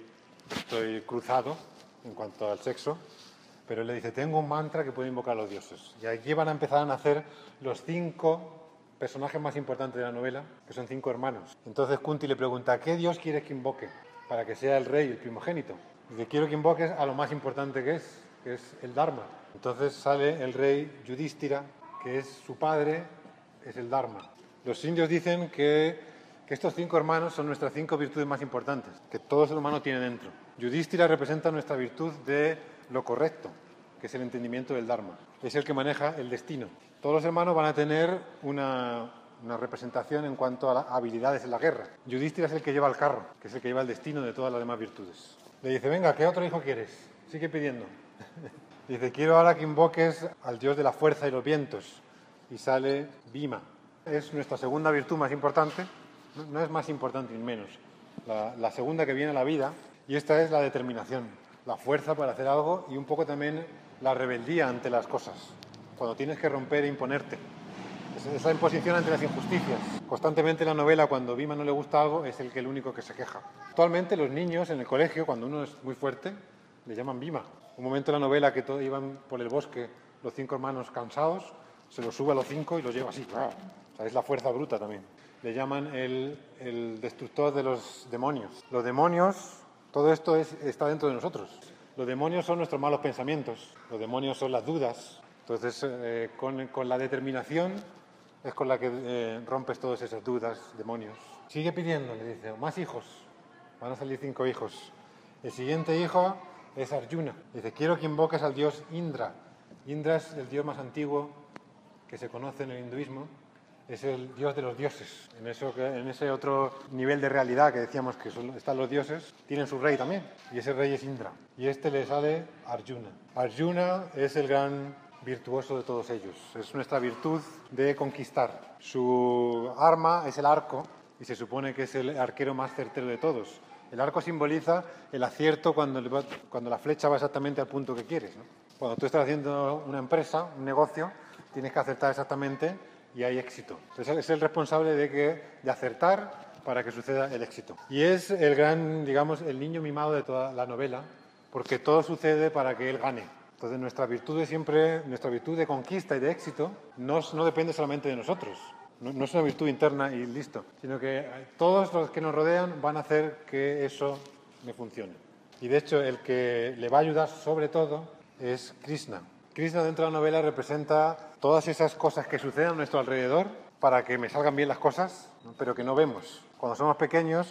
Speaker 1: cruzado en cuanto al sexo, pero él le dice, tengo un mantra que puede invocar a los dioses. Y aquí van a empezar a nacer los 5 personajes más importantes de la novela, que son 5 hermanos. Entonces Kunti le pregunta, ¿qué dios quieres que invoque para que sea el rey, el primogénito? Dice, quiero que invoques a lo más importante que es el Dharma. Entonces sale el rey Yudhishthira, que es su padre, es el Dharma. Los indios dicen que estos 5 hermanos son nuestras 5 virtudes más importantes, que todo ser humano tiene dentro. Yudhishthira representa nuestra virtud de lo correcto, que es el entendimiento del Dharma. Es el que maneja el destino. Todos los hermanos van a tener una representación en cuanto a habilidades en la guerra. Yudhishthira es el que lleva el carro, que es el que lleva el destino de todas las demás virtudes. Le dice, venga, ¿qué otro hijo quieres? Sigue pidiendo. Dice, quiero ahora que invoques al dios de la fuerza y los vientos. Y sale Bhima. Es nuestra segunda virtud más importante. No es más importante ni menos. La segunda que viene a la vida. Y esta es la determinación. La fuerza para hacer algo y un poco también la rebeldía ante las cosas. Cuando tienes que romper e imponerte. Esa imposición ante las injusticias. Constantemente en la novela, cuando Bhima no le gusta algo, es el único que se queja. Actualmente los niños en el colegio, cuando uno es muy fuerte, le llaman Bhima. Un momento en la novela que todos iban por el bosque, los 5 hermanos cansados, se los sube a los 5 y los lleva así. O sea, es la fuerza bruta también. Le llaman el destructor de los demonios. Los demonios, todo esto está dentro de nosotros. Los demonios son nuestros malos pensamientos. Los demonios son las dudas. Entonces, con la determinación es con la que rompes todas esas dudas, demonios. Sigue pidiendo, le dice, más hijos. Van a salir 5 hijos. El siguiente hijo es Arjuna. Dice, quiero que invoques al dios Indra. Indra es el dios más antiguo que se conoce en el hinduismo. Es el dios de los dioses. En ese otro nivel de realidad que decíamos que están los dioses, tienen su rey también. Y ese rey es Indra. Y le sale Arjuna. Arjuna es el gran virtuoso de todos ellos. Es nuestra virtud de conquistar. Su arma es el arco y se supone que es el arquero más certero de todos. El arco simboliza el acierto cuando la flecha va exactamente al punto que quieres, ¿no? Cuando tú estás haciendo una empresa, un negocio, tienes que acertar exactamente y hay éxito. Entonces es el responsable de acertar para que suceda el éxito. Y es el gran, digamos, el niño mimado de toda la novela, porque todo sucede para que él gane. Entonces nuestra virtud de conquista y de éxito no depende solamente de nosotros. No es una virtud interna y listo, sino que todos los que nos rodean van a hacer que eso me funcione. Y de hecho el que le va a ayudar sobre todo es Krishna. Krishna dentro de la novela representa todas esas cosas que suceden a nuestro alrededor para que me salgan bien las cosas, ¿no? Pero que no vemos. Cuando somos pequeños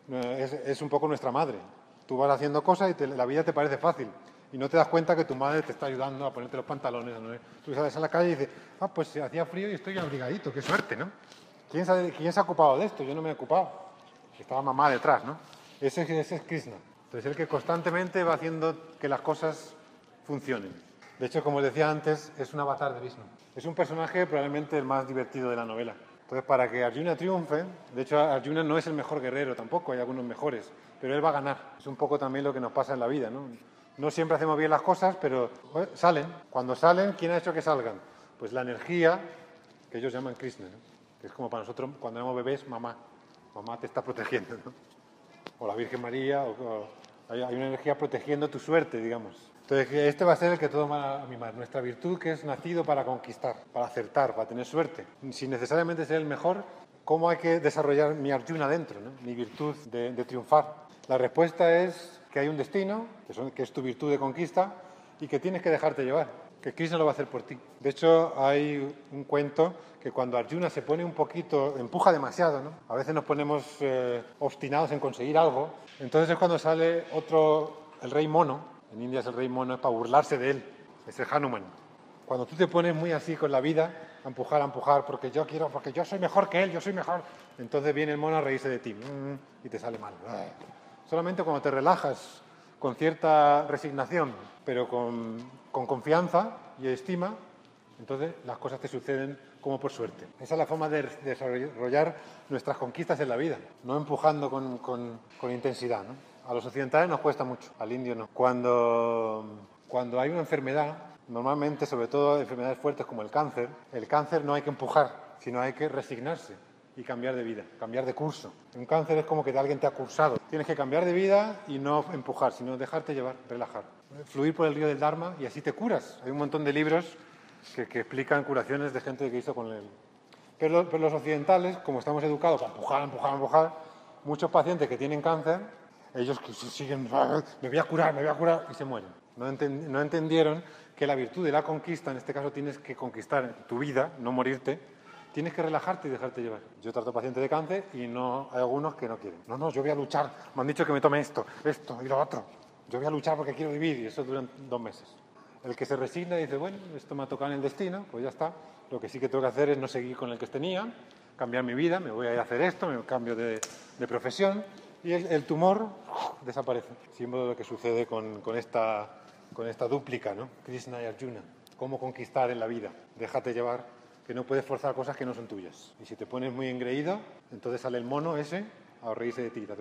Speaker 1: es un poco nuestra madre. Tú vas haciendo cosas y la vida te parece fácil. Y no te das cuenta que tu madre te está ayudando a ponerte los pantalones, ¿no? Tú sales a la calle y dices, pues se hacía frío y estoy abrigadito, qué suerte, ¿no? ¿Quién se ha ocupado de esto? Yo no me he ocupado. Estaba mamá detrás, ¿no? Ese es Krishna. Entonces, el que constantemente va haciendo que las cosas funcionen. De hecho, como os decía antes, es un avatar de Vishnu. Es un personaje probablemente el más divertido de la novela. Entonces, para que Arjuna triunfe, de hecho, Arjuna no es el mejor guerrero tampoco, hay algunos mejores, pero él va a ganar. Es un poco también lo que nos pasa en la vida, ¿no? No siempre hacemos bien las cosas, pero salen. Cuando salen, ¿quién ha hecho que salgan? Pues la energía, que ellos llaman Krishna, ¿no? Que es como para nosotros, cuando éramos bebés, mamá. Mamá te está protegiendo, ¿no? O la Virgen María, hay una energía protegiendo tu suerte, digamos. Entonces, este va a ser el que todo va a mimar. Nuestra virtud, que es nacido para conquistar, para acertar, para tener suerte. Sin necesariamente ser el mejor, ¿cómo hay que desarrollar mi Arjuna dentro, ¿no? Mi virtud de triunfar? La respuesta es que hay un destino, que es tu virtud de conquista, y que tienes que dejarte llevar, que Krishna lo va a hacer por ti. De hecho, hay un cuento que cuando Arjuna se pone un poquito, empuja demasiado, ¿no? A veces nos ponemos obstinados en conseguir algo, entonces es cuando sale el rey mono, en India es el rey mono, es para burlarse de él, es el Hanuman. Cuando tú te pones muy así con la vida, a empujar, porque yo soy mejor que él, yo soy mejor, entonces viene el mono a reírse de ti, y te sale mal. Solamente cuando te relajas con cierta resignación, pero con confianza y estima, entonces las cosas te suceden como por suerte. Esa es la forma de desarrollar nuestras conquistas en la vida, no empujando con intensidad, ¿no? A los occidentales nos cuesta mucho, al indio no. Cuando hay una enfermedad, normalmente, sobre todo enfermedades fuertes como el cáncer no hay que empujar, sino hay que resignarse y cambiar de vida, cambiar de curso. Un cáncer es como que alguien te ha cursado. Tienes que cambiar de vida y no empujar, sino dejarte llevar, relajar. Fluir por el río del Dharma y así te curas. Hay un montón de libros que explican curaciones de gente que hizo con él. Pero los occidentales, como estamos educados para empujar, muchos pacientes que tienen cáncer, ellos que siguen, me voy a curar, y se mueren. No entendieron que la virtud de la conquista, en este caso tienes que conquistar tu vida, no morirte, tienes que relajarte y dejarte llevar. Yo trato pacientes de cáncer y hay algunos que no quieren. No, yo voy a luchar, me han dicho que me tome esto y lo otro. Yo voy a luchar porque quiero vivir y eso dura 2 meses. El que se resigna y dice, bueno, esto me ha tocado en el destino, pues ya está. Lo que sí que tengo que hacer es no seguir con el que tenía, cambiar mi vida, me voy a ir a hacer esto, me cambio de profesión y el tumor desaparece. Símbolo de lo que sucede con esta dúplica, ¿no? Krishna y Arjuna. Cómo conquistar en la vida. Déjate llevar, que no puedes forzar cosas que no son tuyas. Y si te pones muy engreído, entonces sale el mono ese a reírse de ti.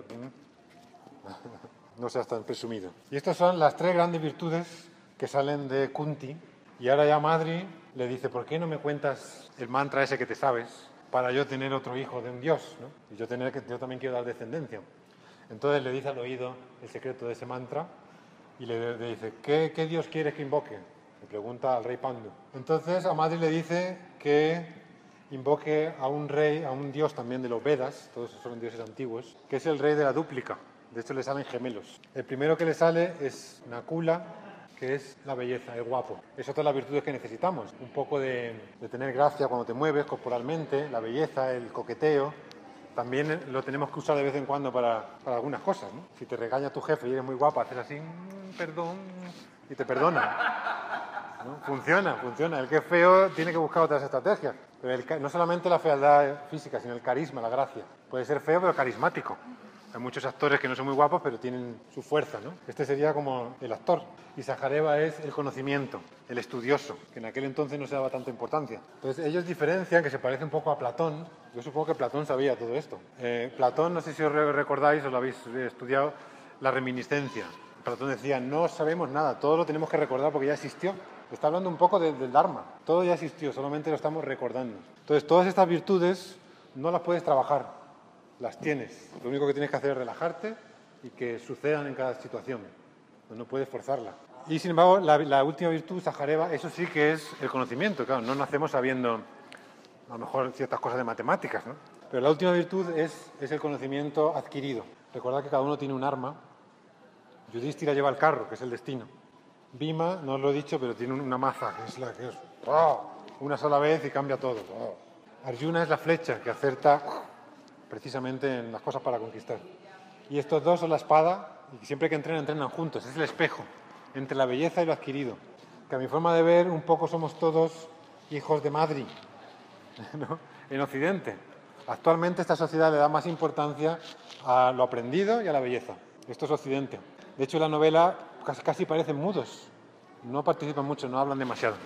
Speaker 1: No seas tan presumido. Y estas son las 3 grandes virtudes que salen de Kunti. Y ahora ya Madri le dice, ¿por qué no me cuentas el mantra ese que te sabes para yo tener otro hijo de un dios, ¿no? Y yo también quiero dar descendencia. Entonces le dice al oído el secreto de ese mantra y le dice, ¿qué dios quieres que invoque? Le pregunta al rey Pandu. Entonces a Madri le dice que invoque a un rey, a un dios también de los Vedas, todos esos son dioses antiguos, que es el rey de la dúplica. De hecho le salen gemelos. El primero que le sale es Nakula, que es la belleza, el guapo. Es otra de las virtudes que necesitamos. Un poco de tener gracia cuando te mueves corporalmente, la belleza, el coqueteo. También lo tenemos que usar de vez en cuando para algunas cosas, ¿no? Si te regaña tu jefe y eres muy guapa, haces así, perdón, y te perdona, ¿no? Funciona. El que es feo tiene que buscar otras estrategias. Pero no solamente la fealdad física, sino el carisma, la gracia. Puede ser feo, pero carismático. Hay muchos actores que no son muy guapos, pero tienen su fuerza, ¿no? Este sería como el actor. Y Sajareva es el conocimiento, el estudioso, que en aquel entonces no se daba tanta importancia. Entonces ellos diferencian, que se parece un poco a Platón. Yo supongo que Platón sabía todo esto. Platón, no sé si os recordáis o lo habéis estudiado, la reminiscencia. Platón decía, no sabemos nada, todo lo tenemos que recordar porque ya existió. Está hablando un poco del Dharma. Todo ya existió, solamente lo estamos recordando. Entonces todas estas virtudes no las puedes trabajar. Las tienes. Lo único que tienes que hacer es relajarte y que sucedan en cada situación. No puedes forzarla. Y sin embargo, la última virtud, Sajareva, eso sí que es el conocimiento. Claro, no nacemos sabiendo a lo mejor ciertas cosas de matemáticas, ¿no? Pero la última virtud es el conocimiento adquirido. Recordad que cada uno tiene un arma. Yudhishthira lleva el carro, que es el destino. Bhima, no os lo he dicho, pero tiene una maza, que es una sola vez y cambia todo. Arjuna es la flecha que acerta precisamente en las cosas para conquistar. Y estos dos son la espada, y siempre que entrenan juntos. Es el espejo entre la belleza y lo adquirido. Que a mi forma de ver, un poco somos todos hijos de Madri, ¿no? En Occidente. Actualmente esta sociedad le da más importancia a lo aprendido y a la belleza. Esto es Occidente. De hecho, en la novela casi parecen mudos. No participan mucho, no hablan demasiado.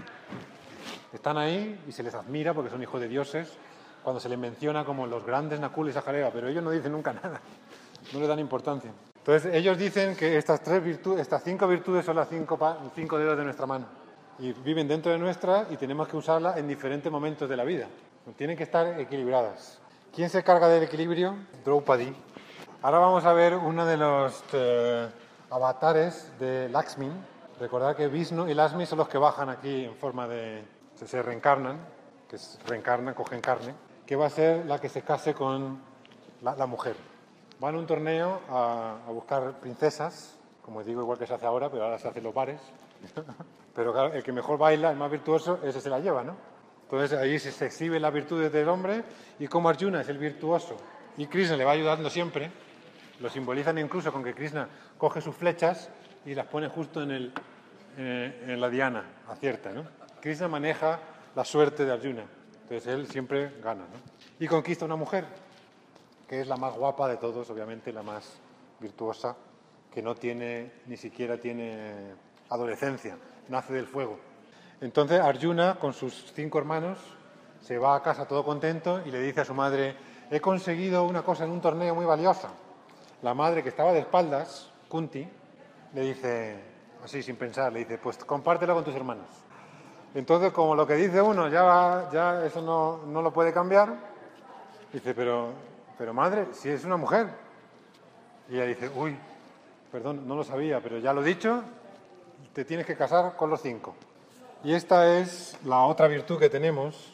Speaker 1: Están ahí y se les admira porque son hijos de dioses, cuando se les menciona como los grandes Nakula y Sajareva, pero ellos no dicen nunca nada, no le dan importancia. Entonces ellos dicen que estas 5 virtudes son las 5 dedos de nuestra mano y viven dentro de nuestra y tenemos que usarlas en diferentes momentos de la vida. Tienen que estar equilibradas. ¿Quién se carga del equilibrio? Draupadi. Ahora vamos a ver uno de los avatares de Lakshmi. Recordad que Vishnu y Lakshmi son los que bajan aquí en forma de... se reencarnan, cogen carne, que va a ser la que se case con la mujer. Van a un torneo a buscar princesas, como digo, igual que se hace ahora, pero ahora se hacen los bares. Pero claro, el que mejor baila, el más virtuoso, ese se la lleva, ¿no? Entonces ahí se exhiben las virtudes del hombre y como Arjuna es el virtuoso y Krishna le va ayudando siempre, lo simbolizan incluso con que Krishna coge sus flechas y las pone justo en la diana, acierta, ¿no? Krishna maneja la suerte de Arjuna. Entonces él siempre gana, ¿no? Y conquista una mujer, que es la más guapa de todos, obviamente, la más virtuosa, que ni siquiera tiene adolescencia, nace del fuego. Entonces Arjuna, con sus 5 hermanos, se va a casa todo contento y le dice a su madre, he conseguido una cosa en un torneo muy valiosa. La madre, que estaba de espaldas, Kunti, le dice, así sin pensar, le dice, pues compártelo con tus hermanos. Entonces, como lo que dice uno ya eso no lo puede cambiar, dice, pero madre, si es una mujer. Y ella dice, uy, perdón, no lo sabía, pero ya lo he dicho, te tienes que casar con los 5. Y esta es la otra virtud que tenemos,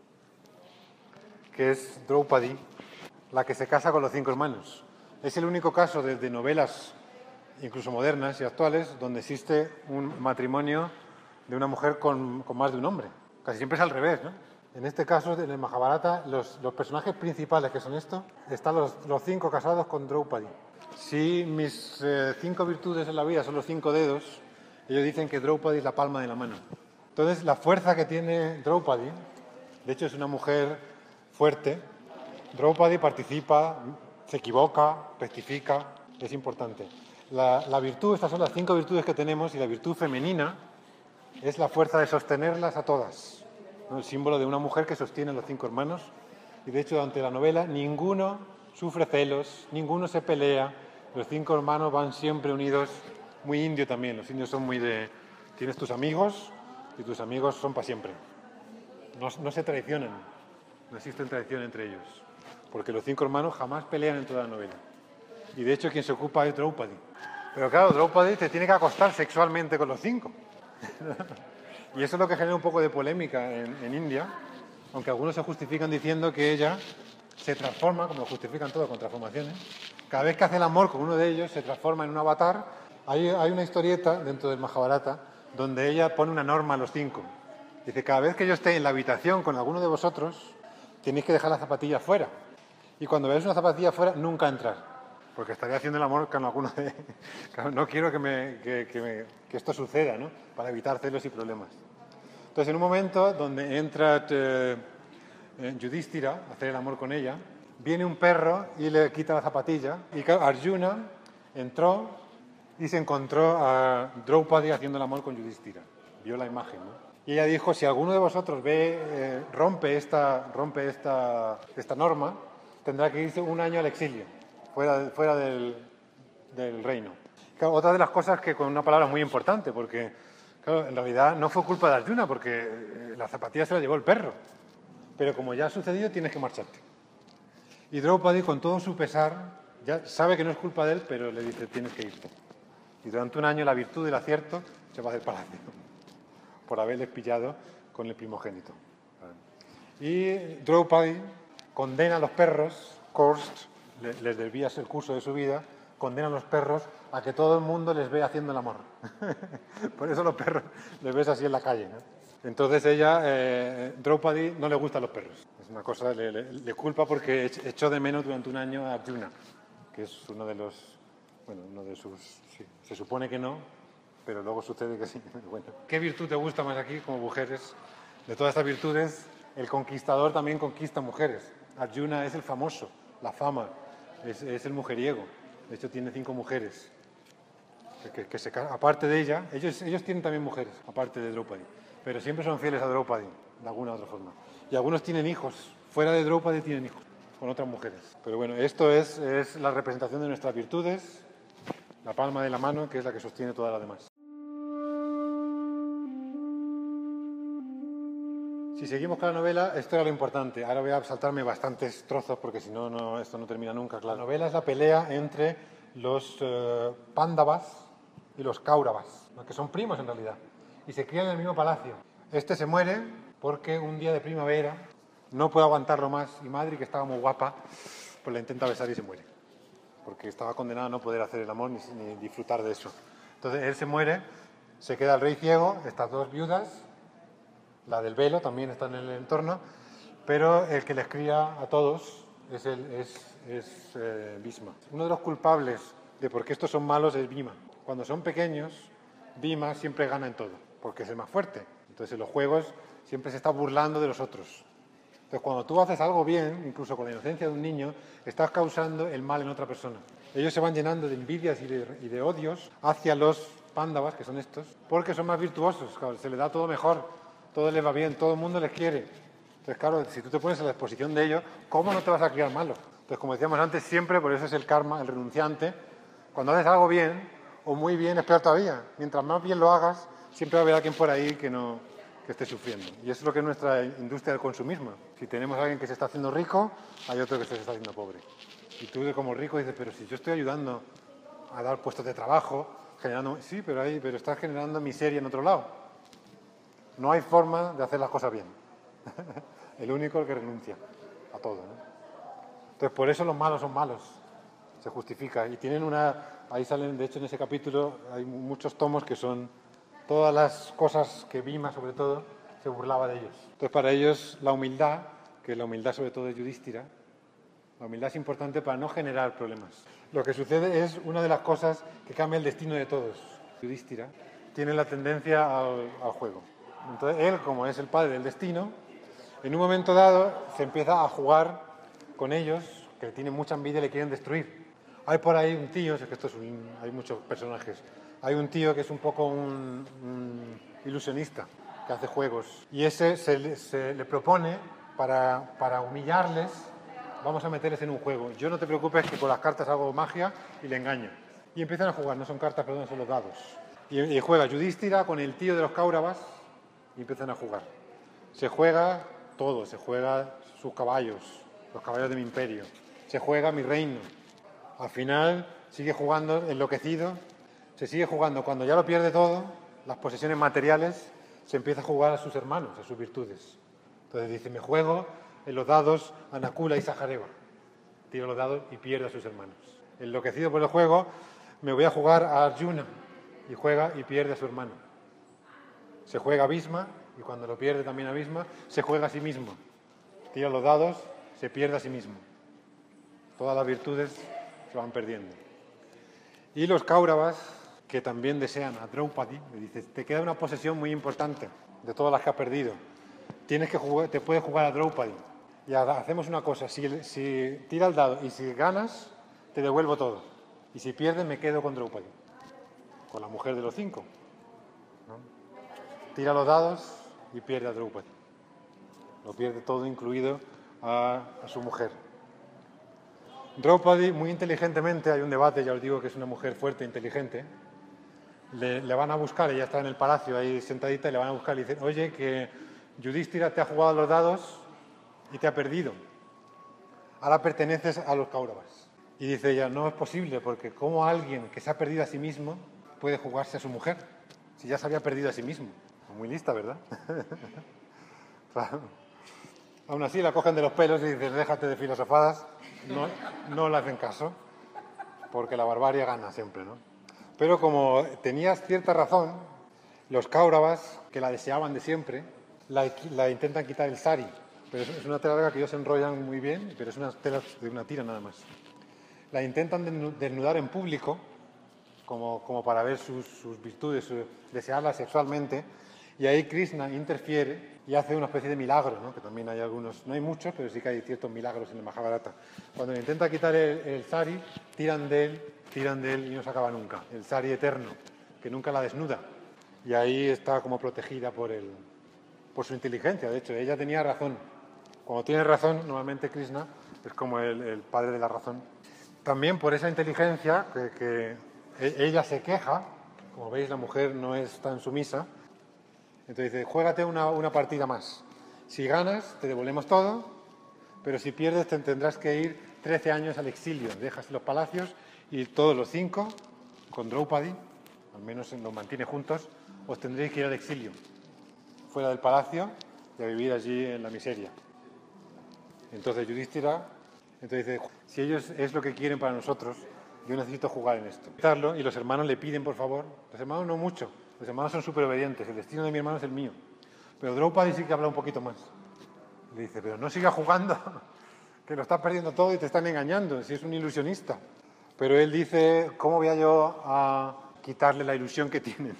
Speaker 1: que es Draupadi, la que se casa con los 5 hermanos. Es el único caso de novelas, incluso modernas y actuales, donde existe un matrimonio de una mujer con más de un hombre. Casi siempre es al revés, ¿no? En este caso, en el Mahabharata, los personajes principales que son estos, están los 5 casados con Draupadi. Si mis 5 virtudes en la vida son los 5 dedos, Ellos dicen que Draupadi es la palma de la mano. Entonces, la fuerza que tiene Draupadi, de hecho es una mujer fuerte, Draupadi participa, se equivoca, rectifica, es importante. La virtud, estas son las 5 virtudes que tenemos, y la virtud femenina es la fuerza de sostenerlas a todas, ¿no? El símbolo de una mujer que sostiene a los 5 hermanos, y de hecho durante la novela ninguno sufre celos, ninguno se pelea, los 5 hermanos van siempre unidos, muy indio también, los indios son muy de, tienes tus amigos y tus amigos son para siempre, no se traicionan, no existe traición entre ellos, porque los 5 hermanos jamás pelean en toda la novela, y de hecho quien se ocupa es Draupadi. Pero claro, Draupadi te tiene que acostar sexualmente con los 5. Y eso es lo que genera un poco de polémica en India, aunque algunos se justifican diciendo que ella se transforma, como lo justifican todo con transformaciones. Cada vez que hace el amor con uno de ellos, se transforma en un avatar. Hay una historieta dentro del Mahabharata donde ella pone una norma a los 5. Dice, cada vez que yo esté en la habitación con alguno de vosotros, tenéis que dejar las zapatillas fuera. Y cuando veáis una zapatilla fuera, nunca entrar. Porque estaría haciendo el amor con alguno de... No quiero que esto suceda, ¿no? Para evitar celos y problemas. Entonces, en un momento donde entra Yudhishthira a hacer el amor con ella, viene un perro y le quita la zapatilla. Y claro, Arjuna entró y se encontró a Draupadi haciendo el amor con Yudhishthira. Vio la imagen, ¿no? Y ella dijo, si alguno de vosotros rompe esta norma, tendrá que irse un año al exilio, fuera del reino. Claro, otra de las cosas que con una palabra muy importante, porque claro, en realidad no fue culpa de Arjuna, porque la zapatilla se la llevó el perro. Pero como ya ha sucedido, tienes que marcharte. Y Draupadi, con todo su pesar, ya sabe que no es culpa de él, pero le dice, tienes que irte. Y durante un año la virtud del acierto se va del palacio, por haberles pillado con el primogénito. Y Draupadi condena a los perros, Kurst, les desvías el curso de su vida, condena a los perros a que todo el mundo les vea haciendo el amor. Por eso los perros les ves así en la calle, ¿no? Entonces ella, Draupadi, no le gustan los perros. Es una cosa, le culpa porque echó de menos durante un año a Arjuna, que es uno de sus... Sí, se supone que no, pero luego sucede que sí. Bueno. ¿Qué virtud te gusta más aquí como mujeres? De todas estas virtudes, el conquistador también conquista mujeres. Arjuna es el famoso, la fama, es el mujeriego. De hecho, tiene 5 mujeres. Aparte de ella, ellos tienen también mujeres, aparte de Draupadi. Pero siempre son fieles a Draupadi, de alguna u otra forma. Y algunos tienen hijos. Fuera de Draupadi tienen hijos, con otras mujeres. Pero bueno, esto es la representación de nuestras virtudes, la palma de la mano, que es la que sostiene todas las demás. Si seguimos con la novela, esto era lo importante. Ahora voy a saltarme bastantes trozos porque si no, esto no termina nunca. Claro. La novela es la pelea entre los Pándavas y los Cáuravas, que son primos en realidad, y se crían en el mismo palacio. Este se muere porque un día de primavera no puede aguantarlo más y Madri, que estaba muy guapa, pues la intenta besar y se muere, porque estaba condenada a no poder hacer el amor ni disfrutar de eso. Entonces él se muere, se queda el rey ciego, estas 2 viudas, la del velo también está en el entorno, pero el que les cría a todos es Bhishma. Uno de los culpables de por qué estos son malos es Bhima. Cuando son pequeños, Bhima siempre gana en todo, porque es el más fuerte. Entonces en los juegos siempre se está burlando de los otros. Entonces cuando tú haces algo bien, incluso con la inocencia de un niño, estás causando el mal en otra persona. Ellos se van llenando de envidias y de odios hacia los Pándavas, que son estos, porque son más virtuosos, claro, se les da todo mejor, todo les va bien, todo el mundo les quiere. Entonces, claro, si tú te pones a la exposición de ellos, ¿cómo no te vas a criar malo? Entonces, como decíamos antes, siempre, por eso es el karma, el renunciante, cuando haces algo bien o muy bien, es peor todavía. Mientras más bien lo hagas, siempre va a haber alguien por ahí que esté sufriendo. Y eso es lo que es nuestra industria del consumismo. Si tenemos a alguien que se está haciendo rico, hay otro que se está haciendo pobre. Y tú como rico dices, pero si yo estoy ayudando a dar puestos de trabajo, generando... Sí, pero estás generando miseria en otro lado. No hay forma de hacer las cosas bien. El único el que renuncia a todo, ¿no? Entonces, por eso los malos son malos. Se justifica. Y tienen ahí salen, de hecho, en ese capítulo hay muchos tomos que son todas las cosas que Bhima, sobre todo, se burlaba de ellos. Entonces, para ellos, la humildad, que la humildad sobre todo de Yudhishthira, la humildad es importante para no generar problemas. Lo que sucede es una de las cosas que cambia el destino de todos. Yudhishthira tienen la tendencia al juego. Entonces él, como es el padre del destino, en un momento dado se empieza a jugar con ellos, que le tienen mucha envidia y le quieren destruir. Hay por ahí un tío, es que hay muchos personajes, hay un tío que es un poco un ilusionista, que hace juegos, y ese se le propone para humillarles, vamos a meterles en un juego. Yo no te preocupes que con las cartas hago magia y le engaño. Y empiezan a jugar, no son cartas, perdón, son los dados. Y juega Yudhishthira con el tío de los Kauravas y empiezan a jugar. Se juega todo, se juega sus caballos, los caballos de mi imperio, se juega mi reino. Al final sigue jugando enloquecido, se sigue jugando cuando ya lo pierde todo, las posesiones materiales, se empieza a jugar a sus hermanos, a sus virtudes. Entonces dice, me juego en los dados a Nakula y Sajareva. Tira los dados y pierde a sus hermanos. Enloquecido por el juego, me voy a jugar a Arjuna y juega y pierde a su hermano. Se juega a Bhisma y cuando lo pierde también a Bhisma, se juega a sí mismo. Tira los dados, se pierde a sí mismo. Todas las virtudes se van perdiendo. Y los Kauravas, que también desean a Draupadi, le dice, te queda una posesión muy importante de todas las que has perdido. Tienes que jugar, te puedes jugar a Draupadi. Y hacemos una cosa, si tira el dado y si ganas, te devuelvo todo. Y si pierdes, me quedo con Draupadi, con la mujer de los 5. ¿No? Tira los dados y pierde a Draupadi. Lo pierde todo, incluido a su mujer. Draupadi, muy inteligentemente, hay un debate, ya os digo que es una mujer fuerte e inteligente, le van a buscar, ella está en el palacio ahí sentadita, y le van a buscar y le dicen, oye, que Yudhishthira te ha jugado los dados y te ha perdido. Ahora perteneces a los Kauravas. Y dice ella, no es posible, porque ¿cómo alguien que se ha perdido a sí mismo puede jugarse a su mujer? Si ya se había perdido a sí mismo. Muy lista, ¿verdad? Claro. Aún así la cogen de los pelos y dicen, déjate de filosofadas, no le hacen caso, porque la barbarie gana siempre, ¿no? Pero como tenías cierta razón, los Kauravas, que la deseaban de siempre, la intentan quitar el sari, pero es una tela larga que ellos enrollan muy bien, pero es una tela de una tira nada más. La intentan desnudar en público, como para ver sus virtudes, desearla sexualmente, y ahí Krishna interfiere y hace una especie de milagro, ¿no? Que también hay algunos, no hay muchos, pero sí que hay ciertos milagros en el Mahabharata. Cuando le intenta quitar el sari, tiran de él y no se acaba nunca. El sari eterno, que nunca la desnuda. Y ahí está como protegida por su inteligencia. De hecho, ella tenía razón. Cuando tiene razón, normalmente Krishna es como el padre de la razón. También por esa inteligencia que ella se queja, como veis la mujer no es tan sumisa, entonces dice, juégate una partida más. Si ganas, te devolvemos todo, pero si pierdes tendrás que ir 13 años al exilio. Dejas los palacios y todos los 5, con Draupadi, al menos los mantiene juntos, os tendréis que ir al exilio, fuera del palacio y a vivir allí en la miseria. Entonces Yudhishthira, dice, si ellos es lo que quieren para nosotros, yo necesito jugar en esto. Y los hermanos le piden, por favor, los hermanos no mucho, los hermanos son súper obedientes, el destino de mi hermano es el mío. Pero Draupadi sí que habla un poquito más. Le dice, pero no sigas jugando, que lo estás perdiendo todo y te están engañando, si es un ilusionista. Pero él dice, ¿cómo voy yo a quitarle la ilusión que tienen?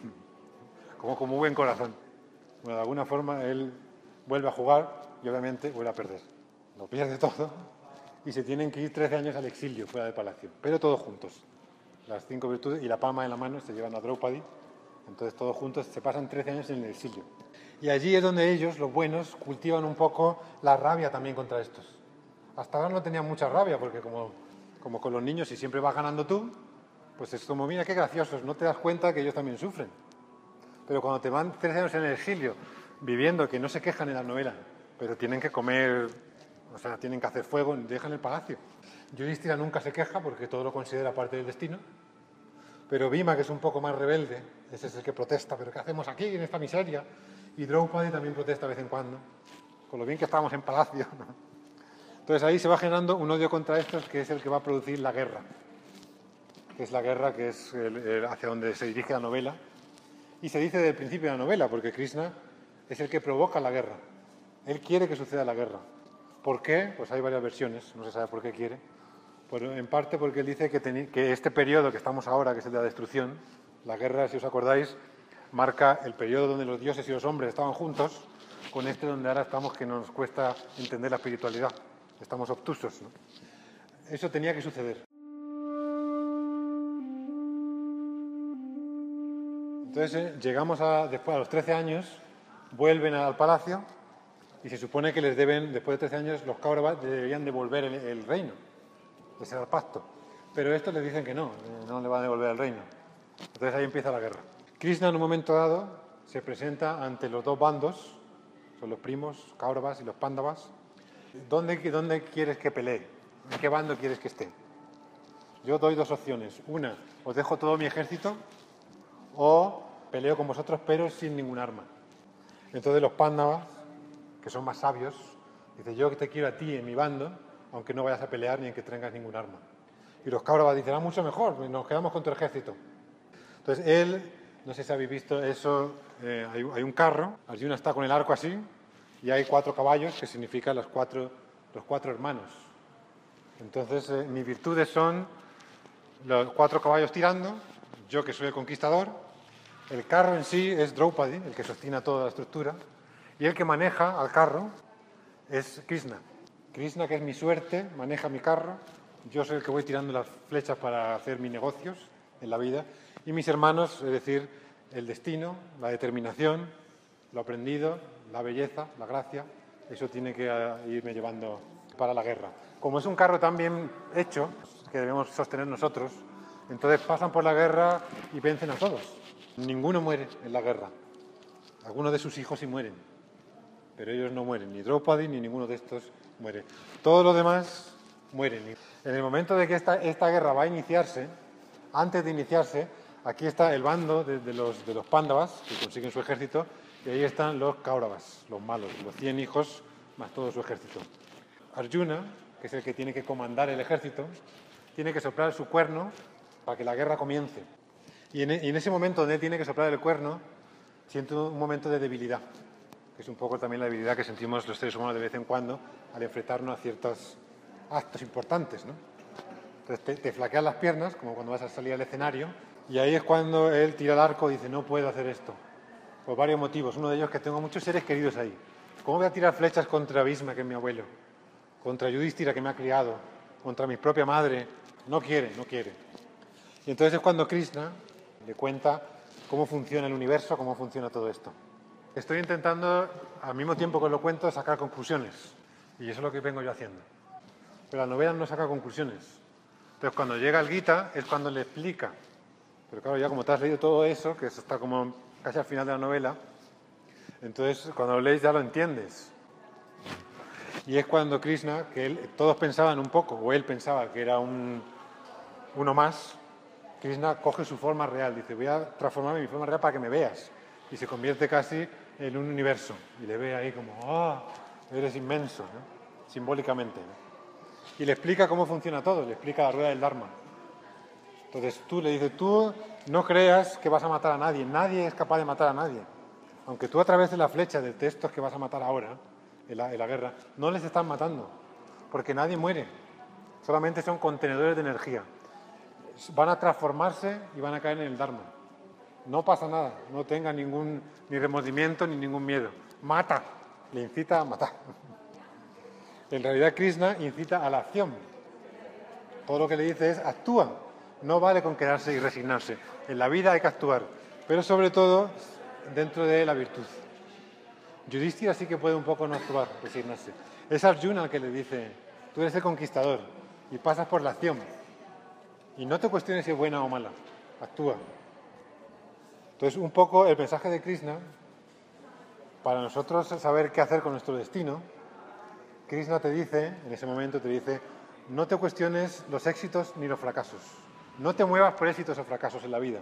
Speaker 1: Como buen corazón. Bueno, de alguna forma él vuelve a jugar y obviamente vuelve a perder. Lo pierde todo y se tienen que ir 13 años al exilio fuera del palacio, pero todos juntos. Las 5 virtudes y la palma en la mano se llevan a Draupadi, entonces todos juntos se pasan 13 años en el exilio. Y allí es donde ellos, los buenos, cultivan un poco la rabia también contra estos. Hasta ahora no tenían mucha rabia, porque como con los niños, si siempre vas ganando tú, pues es como, mira qué graciosos, no te das cuenta que ellos también sufren. Pero cuando te van 13 años en el exilio, viviendo, que no se quejan en la novela, pero tienen que comer, o sea, tienen que hacer fuego, dejan el palacio. Yudhishthira nunca se queja porque todo lo considera parte del destino, pero Bhima, que es un poco más rebelde, ese es el que protesta, pero ¿qué hacemos aquí en esta miseria? Y Draupadi también protesta de vez en cuando, con lo bien que estábamos en palacio, ¿no? Entonces ahí se va generando un odio contra estos que es el que va a producir la guerra, que es la guerra que es hacia donde se dirige la novela. Y se dice desde el principio de la novela, porque Krishna es el que provoca la guerra. Él quiere que suceda la guerra. ¿Por qué? Pues hay varias versiones, no se sabe por qué quiere. Pero en parte porque él dice que este periodo que estamos ahora, que es el de la destrucción, la guerra, si os acordáis, marca el periodo donde los dioses y los hombres estaban juntos, con este donde ahora estamos que nos cuesta entender la espiritualidad. Estamos obtusos, ¿no? Eso tenía que suceder. Entonces llegamos después a los 13 años, vuelven al palacio y se supone que les deben, después de 13 años, los Kauravas deberían devolver el reino. Ese era el pacto. Pero estos les dicen que no le van a devolver el reino. Entonces ahí empieza la guerra. Krishna en un momento dado se presenta ante los dos bandos, son los primos, Kauravas y los Pándavas. ¿Dónde quieres que pelee? ¿En qué bando quieres que esté? Yo doy dos opciones. Una, os dejo todo mi ejército o peleo con vosotros pero sin ningún arma. Entonces los Pándavas, que son más sabios, dicen, yo te quiero a ti en mi bando, aunque no vayas a pelear ni en que tengas ningún arma. Y los Kauravas dicen, mucho mejor, nos quedamos con tu ejército. Entonces él, no sé si habéis visto eso, hay un carro, Arjuna está con el arco así, y hay 4 caballos, que significan los cuatro hermanos. Entonces mis virtudes son los 4 caballos tirando, yo que soy el conquistador, el carro en sí es Draupadi, el que sostiene toda la estructura, y el que maneja al carro es Krishna. Krishna, que es mi suerte, maneja mi carro, yo soy el que voy tirando las flechas para hacer mis negocios en la vida, y mis hermanos, es decir, el destino, la determinación, lo aprendido, la belleza, la gracia, eso tiene que irme llevando para la guerra. Como es un carro tan bien hecho, que debemos sostener nosotros, entonces pasan por la guerra y vencen a todos. Ninguno muere en la guerra. Algunos de sus hijos sí mueren, pero ellos no mueren, ni Draupadi ni ninguno de estos muere. Todos los demás mueren. En el momento de que esta guerra va a iniciarse, antes de iniciarse, aquí está el bando de los Pándavas, que consiguen su ejército, y ahí están los Kauravas, los malos, los 100 hijos más todo su ejército. Arjuna, que es el que tiene que comandar el ejército, tiene que soplar su cuerno para que la guerra comience. Y en ese momento donde tiene que soplar el cuerno, siento un momento de debilidad, que es un poco también la debilidad que sentimos los seres humanos de vez en cuando al enfrentarnos a ciertos actos importantes, ¿no? Entonces te flaquean las piernas, como cuando vas a salir al escenario, y ahí es cuando él tira el arco y dice, no puedo hacer esto, por varios motivos. Uno de ellos es que tengo muchos seres queridos ahí. ¿Cómo voy a tirar flechas contra Bhishma, que es mi abuelo? Contra Yudhishthira, que me ha criado, contra mi propia madre. No quiere. Y entonces es cuando Krishna le cuenta cómo funciona el universo, cómo funciona todo esto. Estoy intentando, al mismo tiempo que os lo cuento, sacar conclusiones. Y eso es lo que vengo yo haciendo. Pero la novela no saca conclusiones. Entonces cuando llega el Gita es cuando le explica. Pero claro, ya como te has leído todo eso, que eso está como casi al final de la novela, entonces cuando lo lees ya lo entiendes. Y es cuando Krishna, todos pensaban un poco, o él pensaba que era uno más, Krishna coge su forma real, dice, voy a transformarme en mi forma real para que me veas. Y se convierte casi en un universo. Y le ve ahí como, eres inmenso, ¿no? Simbólicamente, ¿no? Y le explica cómo funciona todo, le explica la rueda del Dharma. Entonces tú le dices, tú no creas que vas a matar a nadie, nadie es capaz de matar a nadie. Aunque tú a través de la flecha de textos que vas a matar ahora, en la guerra, no les están matando, porque nadie muere, solamente son contenedores de energía. Van a transformarse y van a caer en el Dharma. No pasa nada, no tenga ni remordimiento ni ningún miedo. Mata, le incita a matar. En realidad Krishna incita a la acción. Todo lo que le dice es actúa. No vale con quedarse y resignarse. En la vida hay que actuar, pero sobre todo dentro de la virtud. Yudhishthira sí que puede un poco no actuar, resignarse. Es Arjuna el que le dice, tú eres el conquistador y pasas por la acción. Y no te cuestiones si es buena o mala, actúa. Entonces, un poco el mensaje de Krishna, para nosotros saber qué hacer con nuestro destino, Krishna te dice, en ese momento te dice, no te cuestiones los éxitos ni los fracasos. No te muevas por éxitos o fracasos en la vida.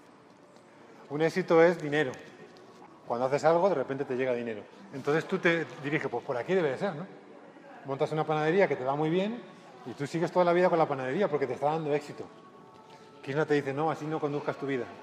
Speaker 1: Un éxito es dinero. Cuando haces algo, de repente te llega dinero. Entonces tú te diriges, pues por aquí debe de ser, ¿no? Montas una panadería que te va muy bien y tú sigues toda la vida con la panadería porque te está dando éxito. Krishna te dice, no, así no conduzcas tu vida.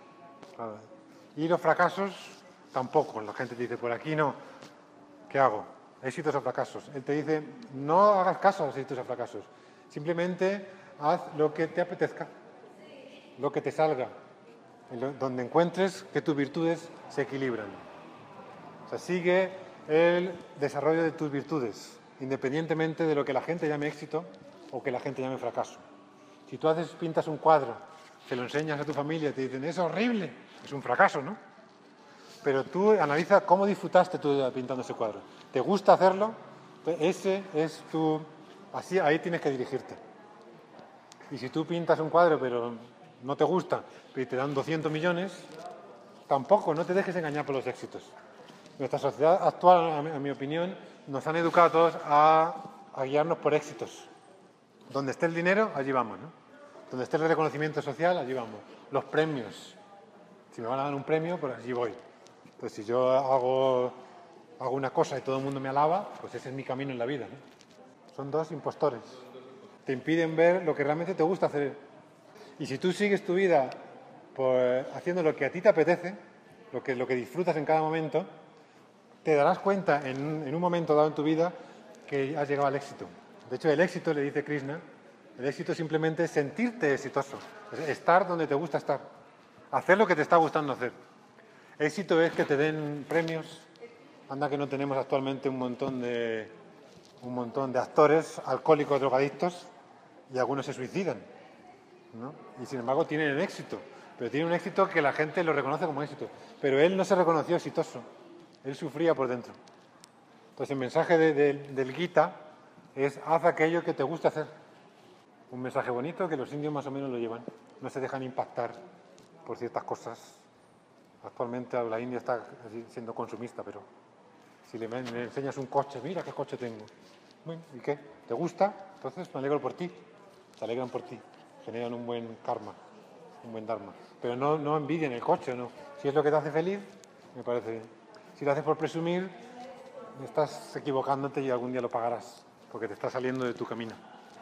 Speaker 1: Y los fracasos, tampoco. La gente te dice, por aquí no. ¿Qué hago? Éxitos o fracasos. Él te dice, no hagas caso a los éxitos o fracasos. Simplemente haz lo que te apetezca, lo que te salga. donde encuentres que tus virtudes se equilibran. O sea, sigue el desarrollo de tus virtudes, independientemente de lo que la gente llame éxito o que la gente llame fracaso. Si tú pintas un cuadro, te lo enseñas a tu familia y te dicen, es horrible, es un fracaso, ¿no? Pero tú analiza cómo disfrutaste tú pintando ese cuadro. ¿Te gusta hacerlo? Ese es tu... Así, ahí tienes que dirigirte. Y si tú pintas un cuadro pero no te gusta y te dan 200 millones, tampoco, no te dejes engañar por los éxitos. Nuestra sociedad actual, a mi opinión, nos han educado a todos a guiarnos por éxitos. Donde esté el dinero, allí vamos, ¿no? Donde esté el reconocimiento social, allí vamos. Los premios. Si me van a dar un premio, pues allí voy. Pues si yo hago una cosa y todo el mundo me alaba, pues ese es mi camino en la vida, ¿no? Son dos impostores. Te impiden ver lo que realmente te gusta hacer. Y si tú sigues tu vida pues, haciendo lo que a ti te apetece, lo que disfrutas en cada momento, te darás cuenta en un momento dado en tu vida que has llegado al éxito. De hecho, el éxito, le dice Krishna, el éxito simplemente es sentirte exitoso, es estar donde te gusta estar, hacer lo que te está gustando hacer. Éxito es que te den premios. Anda que no tenemos actualmente un montón de actores alcohólicos, drogadictos, y algunos se suicidan, ¿no? Y sin embargo tienen el éxito, pero tienen un éxito que la gente lo reconoce como éxito. Pero él no se reconoció exitoso, él sufría por dentro. Entonces el mensaje del Gita es haz aquello que te gusta hacer. Un mensaje bonito que los indios más o menos lo llevan. No se dejan impactar por ciertas cosas. Actualmente la India está siendo consumista, pero si le enseñas un coche, mira qué coche tengo. Bueno, ¿y qué? ¿Te gusta? Entonces me alegro por ti. Se alegran por ti. Generan un buen karma, un buen dharma. Pero no envidien el coche, no. Si es lo que te hace feliz, me parece bien. Si lo haces por presumir, estás equivocándote y algún día lo pagarás, porque te está saliendo de tu camino.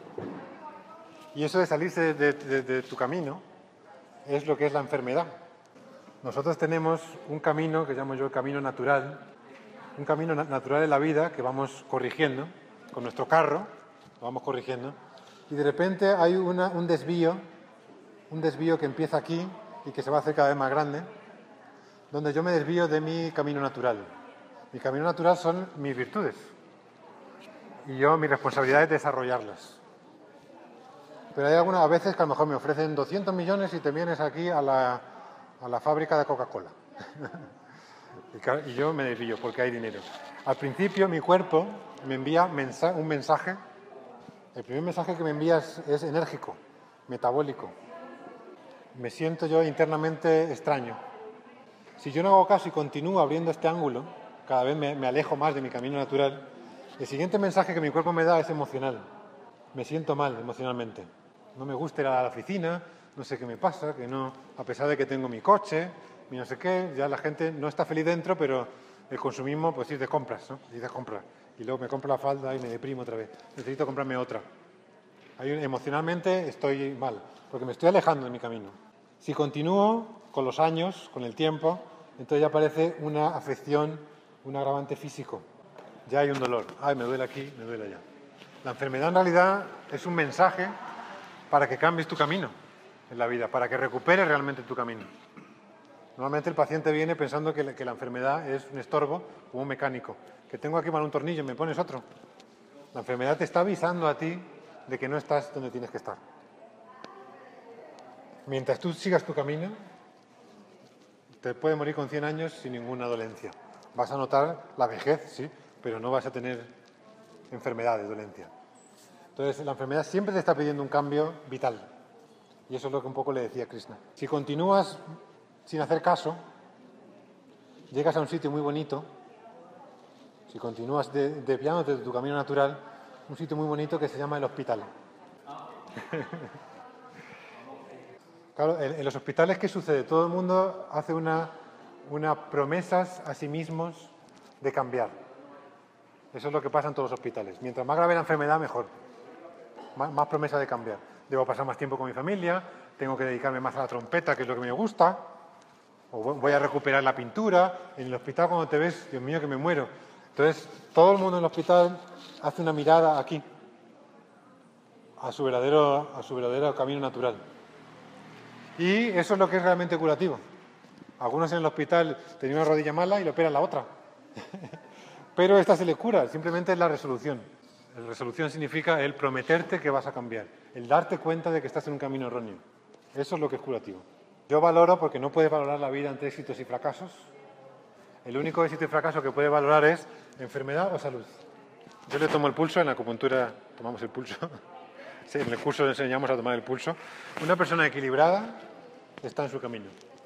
Speaker 1: Y eso de salirse de tu camino es lo que es la enfermedad. Nosotros tenemos un camino que llamo yo el camino natural, un camino natural en la vida que vamos corrigiendo, con nuestro carro, lo vamos corrigiendo, y de repente hay un desvío que empieza aquí y que se va a hacer cada vez más grande, donde yo me desvío de mi camino natural. Mi camino natural son mis virtudes, y mi responsabilidad es desarrollarlas. Pero hay algunas veces que a lo mejor me ofrecen 200 millones y te vienes aquí a la fábrica de Coca-Cola. Y yo me desvío porque hay dinero. Al principio mi cuerpo me envía un mensaje. El primer mensaje que me envía es enérgico, metabólico. Me siento yo internamente extraño. Si yo no hago caso y continúo abriendo este ángulo, cada vez me alejo más de mi camino natural, el siguiente mensaje que mi cuerpo me da es emocional. Me siento mal emocionalmente. No me gusta ir a la oficina, no sé qué me pasa, que no, a pesar de que tengo mi coche, mi no sé qué, ya la gente no está feliz dentro, pero el consumismo, pues ir de compras, ¿no? Ir de compras. Y luego me compro la falda y me deprimo otra vez. Necesito comprarme otra. Emocionalmente estoy mal, porque me estoy alejando de mi camino. Si continúo con los años, con el tiempo, entonces ya aparece una afección, un agravante físico. Ya hay un dolor. Ay, me duele aquí, me duele allá. La enfermedad en realidad es un mensaje para que cambies tu camino en la vida, para que recuperes realmente tu camino. Normalmente el paciente viene pensando que la enfermedad es un estorbo o un mecánico. Que tengo aquí mal un tornillo, me pones otro. La enfermedad te está avisando a ti de que no estás donde tienes que estar. Mientras tú sigas tu camino, te puedes morir con 100 años sin ninguna dolencia. Vas a notar la vejez, sí, pero no vas a tener enfermedades, dolencia. Entonces, la enfermedad siempre te está pidiendo un cambio vital. Y eso es lo que un poco le decía Krishna. Si continúas sin hacer caso, llegas a un sitio muy bonito. Si continúas desviándote de tu camino natural, un sitio muy bonito que se llama el hospital. Claro, en los hospitales, ¿qué sucede? Todo el mundo hace unas promesas a sí mismos de cambiar. Eso es lo que pasa en todos los hospitales. Mientras más grave la enfermedad, mejor. Más promesa de cambiar. Debo pasar más tiempo con mi familia, tengo que dedicarme más a la trompeta, que es lo que me gusta, o voy a recuperar la pintura. En el hospital, cuando te ves, Dios mío, que me muero. Entonces, todo el mundo en el hospital hace una mirada aquí, a su verdadero camino natural. Y eso es lo que es realmente curativo. Algunos en el hospital tenían una rodilla mala y le operan la otra. Pero esta se le cura, simplemente es la resolución. La resolución significa el prometerte que vas a cambiar, el darte cuenta de que estás en un camino erróneo. Eso es lo que es curativo. Yo valoro, porque no puedes valorar la vida entre éxitos y fracasos. El único éxito y fracaso que puedes valorar es enfermedad o salud. Yo le tomo el pulso, en la acupuntura tomamos el pulso. Sí, en el curso le enseñamos a tomar el pulso. Una persona equilibrada está en su camino.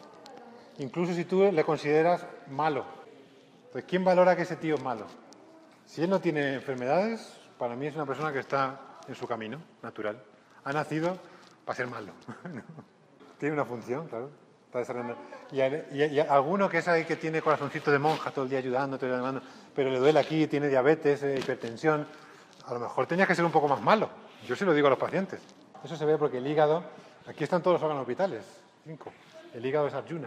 Speaker 1: Incluso si tú le consideras malo. Pues ¿quién valora que ese tío es malo? Si él no tiene enfermedades, para mí es una persona que está en su camino natural. Ha nacido para ser malo. Tiene una función, claro. Está desarrollando. Y alguno que es ahí que tiene corazoncito de monja todo el día ayudando, pero le duele aquí, tiene diabetes, hipertensión, a lo mejor tenías que ser un poco más malo. Yo se lo digo a los pacientes. Eso se ve porque el hígado, aquí están todos los órganos vitales, 5. El hígado es Arjuna.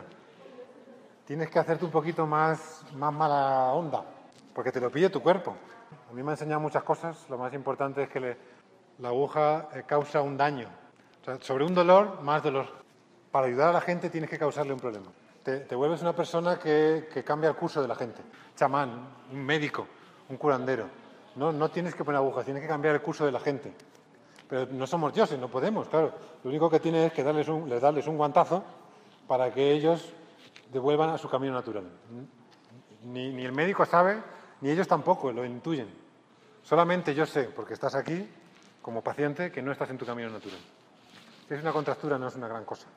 Speaker 1: Tienes que hacerte un poquito más mala onda, porque te lo pide tu cuerpo. A mí me ha enseñado muchas cosas. Lo más importante es que la aguja causa un daño. O sea, sobre un dolor, más dolor. Para ayudar a la gente tienes que causarle un problema. Te vuelves una persona que cambia el curso de la gente. Chamán, un médico, un curandero. No tienes que poner agujas, tienes que cambiar el curso de la gente. Pero no somos dioses, no podemos, claro. Lo único que tienes es que darles un guantazo para que ellos devuelvan a su camino natural. Ni el médico sabe, ni ellos tampoco, lo intuyen. Solamente yo sé, porque estás aquí, como paciente, que no estás en tu camino natural. Si es una contractura, no es una gran cosa.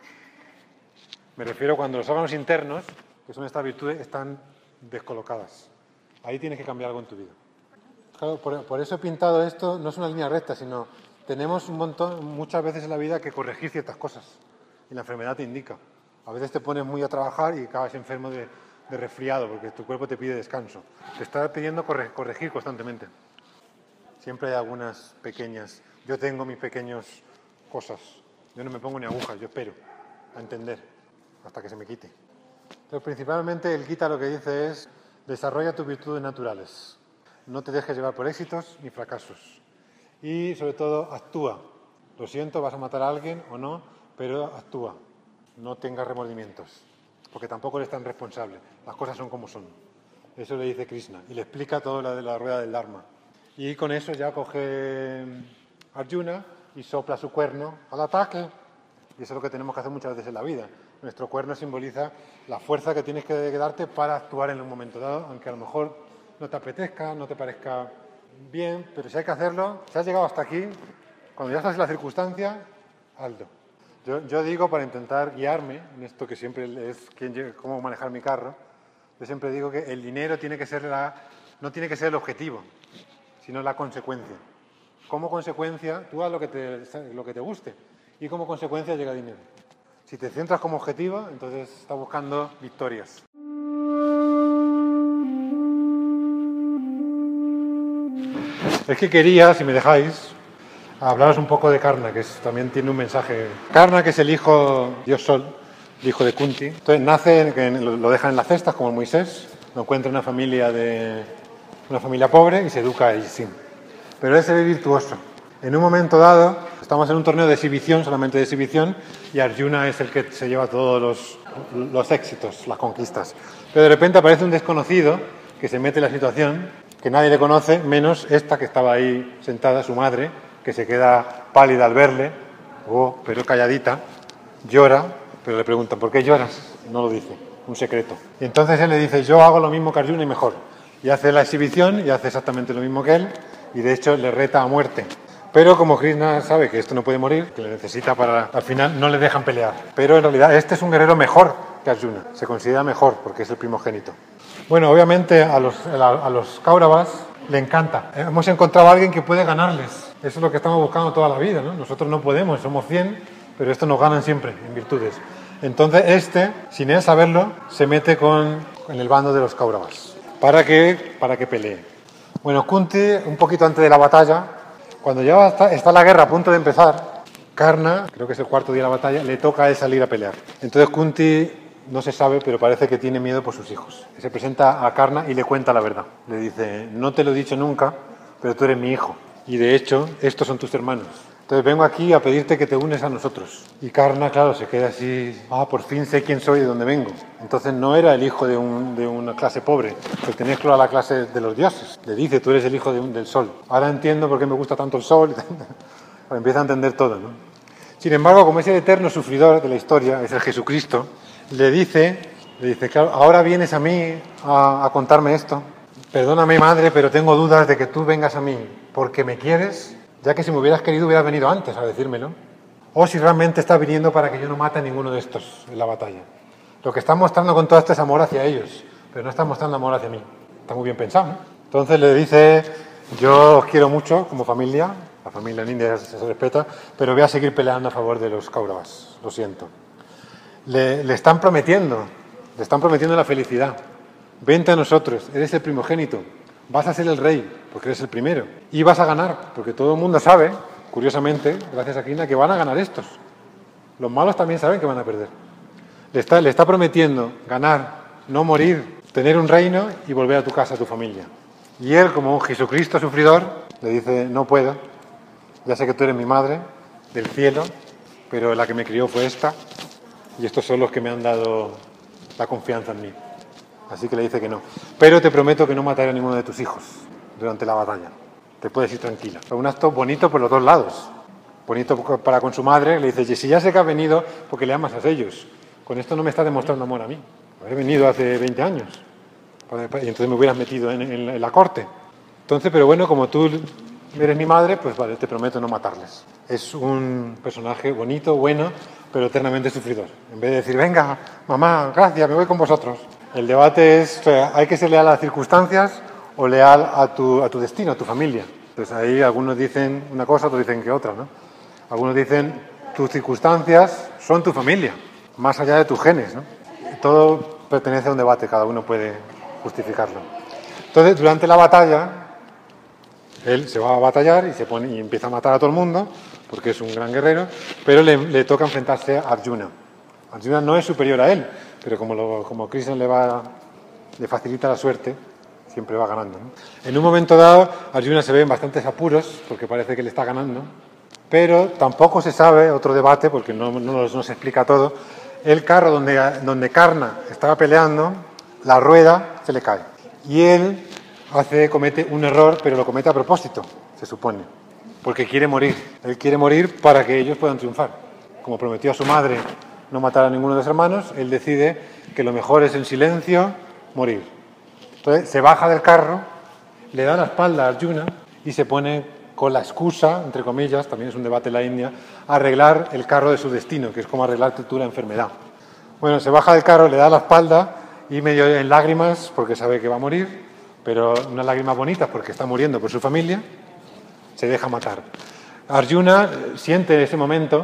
Speaker 1: Me refiero cuando los órganos internos, que son estas virtudes, están descolocadas. Ahí tienes que cambiar algo en tu vida. Claro, por eso he pintado esto, no es una línea recta, sino tenemos muchas veces en la vida que corregir ciertas cosas. Y la enfermedad te indica. A veces te pones muy a trabajar y acabas enfermo de resfriado, porque tu cuerpo te pide descanso. Te está pidiendo corregir constantemente. Siempre hay algunas pequeñas. Yo tengo mis pequeñas cosas. Yo no me pongo ni agujas, yo espero a entender hasta que se me quite. Pero principalmente el Gita lo que dice es: desarrolla tus virtudes naturales. No te dejes llevar por éxitos ni fracasos. Y sobre todo, actúa. Lo siento, vas a matar a alguien o no, pero actúa. No tengas remordimientos, porque tampoco eres tan responsable. Las cosas son como son. Eso le dice Krishna. Y le explica todo lo de la rueda del Dharma. Y con eso ya coge Arjuna y sopla su cuerno al ataque. Y eso es lo que tenemos que hacer muchas veces en la vida. Nuestro cuerno simboliza la fuerza que tienes que darte para actuar en un momento dado, aunque a lo mejor no te apetezca, no te parezca bien, pero si hay que hacerlo, si has llegado hasta aquí, cuando ya estás en la circunstancia, hazlo. Yo digo, para intentar guiarme en esto que siempre es cómo manejar mi carro, yo siempre digo que el dinero no tiene que ser el objetivo, sino la consecuencia. Como consecuencia, tú haz lo que te guste y como consecuencia llega dinero. Si te centras como objetivo, entonces estás buscando victorias. Es que quería, si me dejáis, hablaros un poco de Karna, que también tiene un mensaje. Karna, que es el hijo, Dios Sol, el hijo de Kunti. Entonces nace, lo dejan en las cestas como Moisés, lo encuentra en una familia pobre y se educa ahí, sí. Pero él se ve virtuoso. En un momento dado, estamos en un torneo de exhibición, solamente de exhibición, y Arjuna es el que se lleva todos los éxitos, las conquistas. Pero de repente aparece un desconocido que se mete en la situación, que nadie le conoce, menos esta que estaba ahí sentada, su madre, que se queda pálida al verle, pero calladita, llora, pero le preguntan: ¿por qué lloras? No lo dice, un secreto. Y entonces él le dice: yo hago lo mismo que Arjuna y mejor. Y hace la exhibición y hace exactamente lo mismo que él, y de hecho le reta a muerte. Pero como Krishna sabe que esto no puede morir, que le necesita al final no le dejan pelear. Pero en realidad este es un guerrero mejor que Arjuna, se considera mejor porque es el primogénito. Bueno, obviamente a los Kauravas le encanta. Hemos encontrado a alguien que puede ganarles. Eso es lo que estamos buscando toda la vida, ¿no? Nosotros no podemos, somos 100, pero estos nos ganan siempre en virtudes. Entonces sin él saberlo, se mete en el bando de los Kauravas para que pelee. Bueno, Kunti, un poquito antes de la batalla, cuando ya está la guerra a punto de empezar, Karna, creo que es el cuarto día de la batalla, le toca a él salir a pelear. Entonces Kunti, no se sabe, pero parece que tiene miedo por sus hijos. Se presenta a Karna y le cuenta la verdad. Le dice: no te lo he dicho nunca, pero tú eres mi hijo. Y de hecho, estos son tus hermanos. Entonces vengo aquí a pedirte que te unes a nosotros. Y Karna, claro, se queda así, por fin sé quién soy y de dónde vengo. Entonces no era el hijo de una clase pobre, pertenezco a la clase de los dioses. Le dice, tú eres el hijo del sol. Ahora entiendo por qué me gusta tanto el sol. Empieza a entender todo, ¿no? Sin embargo, como es el eterno sufridor de la historia, es el Jesucristo, le dice, claro, ahora vienes a mí a contarme esto. Perdóname, madre, pero tengo dudas de que tú vengas a mí porque me quieres, ya que si me hubieras querido hubieras venido antes a decírmelo. O si realmente estás viniendo para que yo no mate a ninguno de estos en la batalla. Lo que está mostrando con todo esto es amor hacia ellos, pero no está mostrando amor hacia mí. Está muy bien pensado, ¿no? Entonces le dice, yo os quiero mucho como familia, la familia en India se respeta, pero voy a seguir peleando a favor de los Kauravas, lo siento. Le están prometiendo la felicidad. Vente a nosotros, eres el primogénito, vas a ser el rey, porque eres el primero, y vas a ganar, porque todo el mundo sabe, curiosamente, gracias a Krishna, que van a ganar estos. Los malos también saben que van a perder. Le está prometiendo ganar, no morir, tener un reino y volver a tu casa, a tu familia. Y él, como un Jesucristo sufridor, le dice, no puedo, ya sé que tú eres mi madre del cielo, pero la que me crió fue esta, y estos son los que me han dado la confianza en mí. Así que le dice que no. Pero te prometo que no mataré a ninguno de tus hijos durante la batalla. Te puedes ir tranquila. Es un acto bonito por los dos lados. Bonito para con su madre. Le dice, si ya sé que has venido porque le amas a ellos. Con esto no me estás demostrando amor a mí. He venido hace 20 años. Y entonces me hubieras metido en la corte. Entonces, pero bueno, como tú eres mi madre, pues vale, te prometo no matarles. Es un personaje bonito, bueno, pero eternamente sufridor. En vez de decir, venga, mamá, gracias, me voy con vosotros. El debate es, ¿hay que ser leal a las circunstancias o leal a tu destino, a tu familia? Entonces ahí algunos dicen una cosa, otros dicen que otra, ¿no? Algunos dicen, tus circunstancias son tu familia, más allá de tus genes, ¿no? Todo pertenece a un debate, cada uno puede justificarlo. Entonces, durante la batalla, él se va a batallar y empieza a matar a todo el mundo, porque es un gran guerrero, pero le toca enfrentarse a Arjuna. Arjuna no es superior a él, pero como Krishna le facilita la suerte, siempre va ganando, ¿no? En un momento dado, Arjuna se ve en bastantes apuros, porque parece que le está ganando, pero tampoco se sabe, otro debate, porque no se explica todo, el carro donde Karna estaba peleando, la rueda se le cae. Y él comete un error, pero lo comete a propósito, se supone, porque quiere morir. Él quiere morir para que ellos puedan triunfar. Como prometió a su madre no matar a ninguno de sus hermanos, él decide que lo mejor es en silencio morir. Entonces se baja del carro, le da la espalda a Arjuna y se pone con la excusa, entre comillas, también es un debate en la India, arreglar el carro de su destino, que es como arreglar tu enfermedad. Bueno, se baja del carro, le da la espalda y medio en lágrimas porque sabe que va a morir, pero unas lágrimas bonitas porque está muriendo por su familia, se deja matar. Arjuna siente ese momento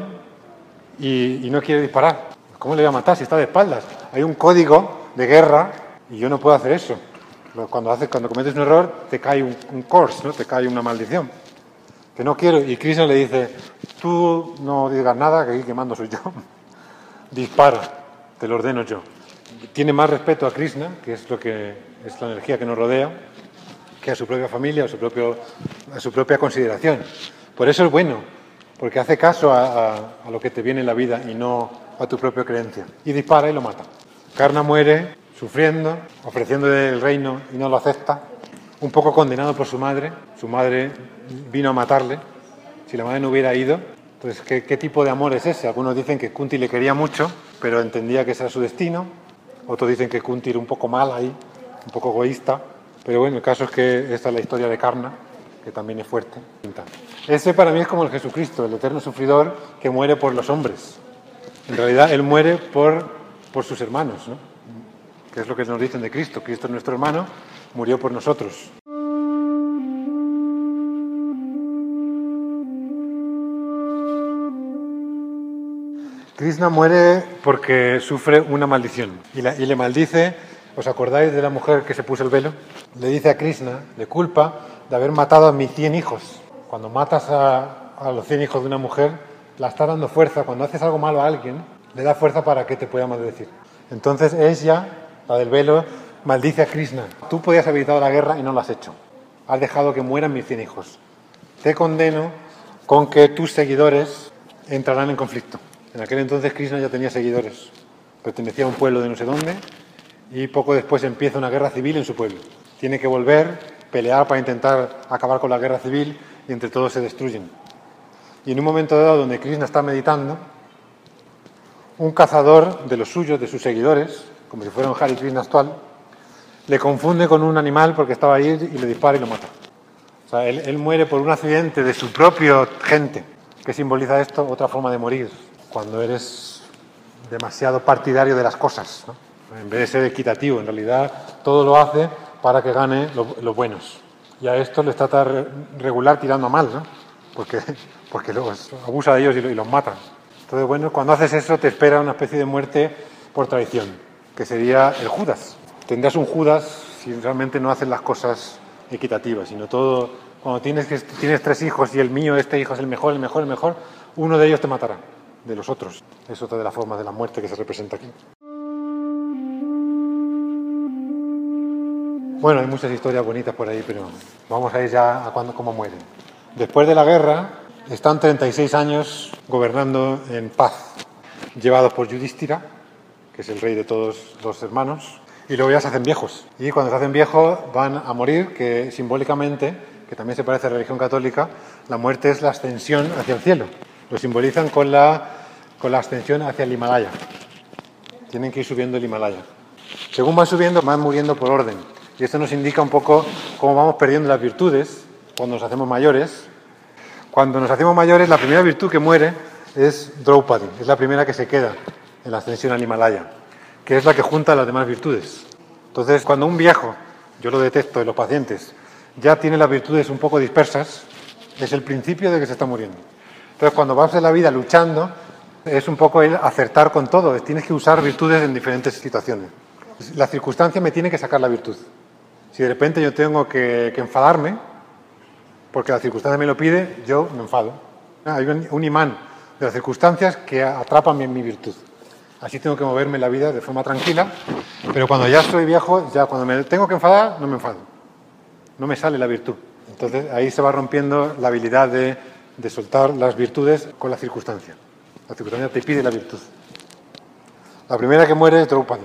Speaker 1: y no quiere disparar. ¿Cómo le voy a matar si está de espaldas? Hay un código de guerra y yo no puedo hacer eso. Cuando cometes un error te cae un curse, ¿no? Te cae una maldición. Que no quiero. Y Krishna le dice, tú no digas nada, que aquí que mando soy yo. Dispara, te lo ordeno yo. Tiene más respeto a Krishna, que es la energía que nos rodea, que a su propia familia, a su propia consideración. Por eso es bueno, porque hace caso a lo que te viene en la vida y no a tu propia creencia. Y dispara y lo mata. Karna muere sufriendo, ofreciéndole el reino y no lo acepta, un poco condenado por su madre. Su madre vino a matarle. Si la madre no hubiera ido, entonces, ¿qué tipo de amor es ese? Algunos dicen que Kunti le quería mucho, pero entendía que ese era su destino. Otros dicen que Kunti era un poco mal ahí, un poco egoísta. Pero bueno, el caso es que esta es la historia de Karna, que también es fuerte. Ese para mí es como el Jesucristo, el eterno sufridor que muere por los hombres. En realidad, él muere por sus hermanos, ¿no? Que es lo que nos dicen de Cristo. Cristo es nuestro hermano, murió por nosotros. Krishna muere porque sufre una maldición y le maldice. ¿Os acordáis de la mujer que se puso el velo? Le dice a Krishna, le culpa de haber matado a mis 100 hijos. Cuando matas a los 100 hijos de una mujer, la está dando fuerza. Cuando haces algo malo a alguien, le da fuerza para que te pueda maldecir. Entonces ella, la del velo, maldice a Krishna. Tú podías haber evitado la guerra y no lo has hecho. Has dejado que mueran mis 100 hijos. Te condeno con que tus seguidores entrarán en conflicto. En aquel entonces Krishna ya tenía seguidores, pertenecía a un pueblo de no sé dónde y poco después empieza una guerra civil en su pueblo. Tiene que volver, pelear para intentar acabar con la guerra civil y entre todos se destruyen. Y en un momento dado donde Krishna está meditando, un cazador de los suyos, de sus seguidores, como si fuera un Hare Krishna actual, le confunde con un animal porque estaba ahí y le dispara y lo mata. O sea, él muere por un accidente de su propia gente. ¿Qué simboliza esto? Otra forma de morir, cuando eres demasiado partidario de las cosas, ¿no? En vez de ser equitativo, en realidad todo lo hace para que gane los buenos. Y a esto les trata regular tirando a mal, ¿no? Porque los abusa de ellos y los mata. Entonces, bueno, cuando haces eso te espera una especie de muerte por traición, que sería el Judas. Tendrás un Judas si realmente no haces las cosas equitativas, sino todo, cuando tienes 3 hijos y el mío, este hijo es el mejor, uno de ellos te matará, de los otros. Es otra de las formas de la muerte que se representa aquí. Bueno, hay muchas historias bonitas por ahí, pero vamos a ir ya a cómo mueren. Después de la guerra, están 36 años gobernando en paz, llevados por Yudhishthira, que es el rey de todos los hermanos, y luego ya se hacen viejos. Y cuando se hacen viejos van a morir, que simbólicamente, que también se parece a la religión católica, la muerte es la ascensión hacia el cielo. Lo simbolizan con la ascensión hacia el Himalaya. Tienen que ir subiendo el Himalaya. Según van subiendo, van muriendo por orden. Y esto nos indica un poco cómo vamos perdiendo las virtudes cuando nos hacemos mayores. Cuando nos hacemos mayores, la primera virtud que muere es Draupadi. Es la primera que se queda en la ascensión al Himalaya, que es la que junta las demás virtudes. Entonces, cuando un viejo, yo lo detecto en los pacientes, ya tiene las virtudes un poco dispersas, es el principio de que se está muriendo. Entonces, cuando vas en la vida luchando, es un poco el acertar con todo. Tienes que usar virtudes en diferentes situaciones. La circunstancia me tiene que sacar la virtud. Si de repente yo tengo que enfadarme, porque la circunstancia me lo pide, yo me enfado. Hay un imán de las circunstancias que atrapan mi virtud. Así tengo que moverme en la vida de forma tranquila, pero cuando ya soy viejo, ya cuando me tengo que enfadar, no me enfado. No me sale la virtud. Entonces ahí se va rompiendo la habilidad de soltar las virtudes con la circunstancia. La circunstancia te pide la virtud. La primera que muere es Draupadi.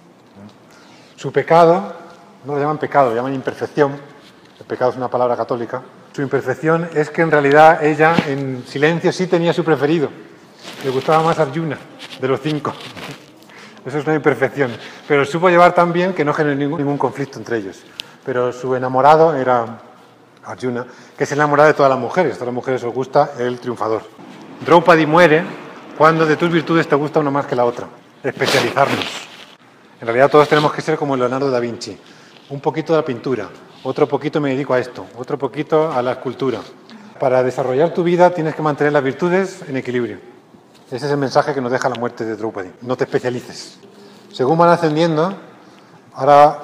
Speaker 1: Su pecado, no lo llaman pecado, lo llaman imperfección. El pecado es una palabra católica. Su imperfección es que en realidad ella en silencio sí tenía su preferido. Le gustaba más Arjuna, de los 5. Eso es una imperfección. Pero supo llevar tan bien que no generó ningún conflicto entre ellos. Pero su enamorado era Arjuna, que es el enamorado de todas las mujeres. A todas las mujeres les gusta el triunfador. Draupadi muere cuando de tus virtudes te gusta una más que la otra. Especializarnos. En realidad todos tenemos que ser como Leonardo da Vinci. Un poquito de la pintura, otro poquito me dedico a esto, otro poquito a la escultura. Para desarrollar tu vida tienes que mantener las virtudes en equilibrio. Ese es el mensaje que nos deja la muerte de Draupadi. No te especialices. Según van ascendiendo, ahora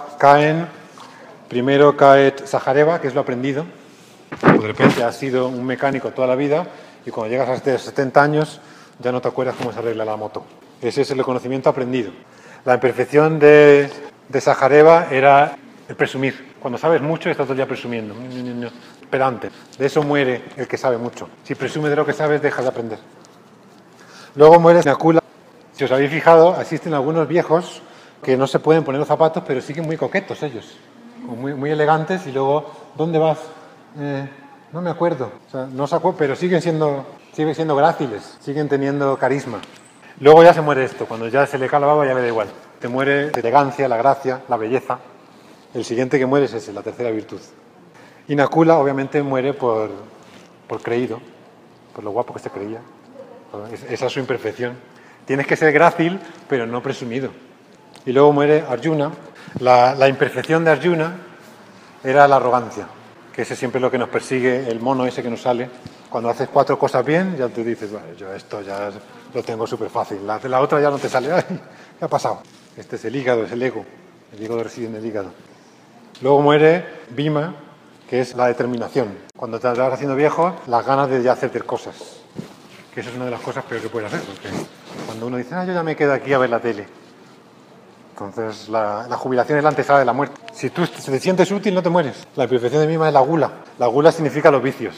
Speaker 1: primero cae Sajareva, que es lo aprendido. De repente has sido un mecánico toda la vida y cuando llegas a 70 años ya no te acuerdas cómo se arregla la moto. Ese es el conocimiento aprendido. La imperfección de Sajareva era el presumir. Cuando sabes mucho estás todo el día presumiendo. Pedante. De eso muere el que sabe mucho. Si presumes de lo que sabes, dejas de aprender. Luego muere Nakula. Si os habéis fijado, existen algunos viejos que no se pueden poner los zapatos, pero siguen muy coquetos ellos. Muy elegantes y luego, ¿dónde vas? No me acuerdo. O sea, no se acuerdan, pero siguen siendo gráciles, siguen teniendo carisma. Luego ya se muere esto, cuando ya se le cae la baba ya le da igual. Te muere la elegancia, la gracia, la belleza. El siguiente que muere es ese, la tercera virtud. Y Nakula obviamente muere por creído, por lo guapo que se creía. Esa es su imperfección. Tienes que ser grácil, pero no presumido. Y luego muere Arjuna. La imperfección de Arjuna era la arrogancia, que ese siempre es lo que nos persigue, el mono ese que nos sale. Cuando haces 4 cosas bien, ya te dices, bueno, yo esto ya lo tengo súper fácil. La otra ya no te sale. Ay, ¿qué ha pasado? Este es el hígado, es el ego. El hígado reside en el hígado. Luego muere Bhima, que es la determinación. Cuando te vas haciendo viejo, las ganas de ya hacerte cosas. Que eso es una de las cosas peor que puedes hacer. Porque cuando uno dice, yo ya me quedo aquí a ver la tele. Entonces la jubilación es la antesala de la muerte. Si tú te sientes útil, no te mueres. La imperfección de Bhima es la gula. La gula significa los vicios.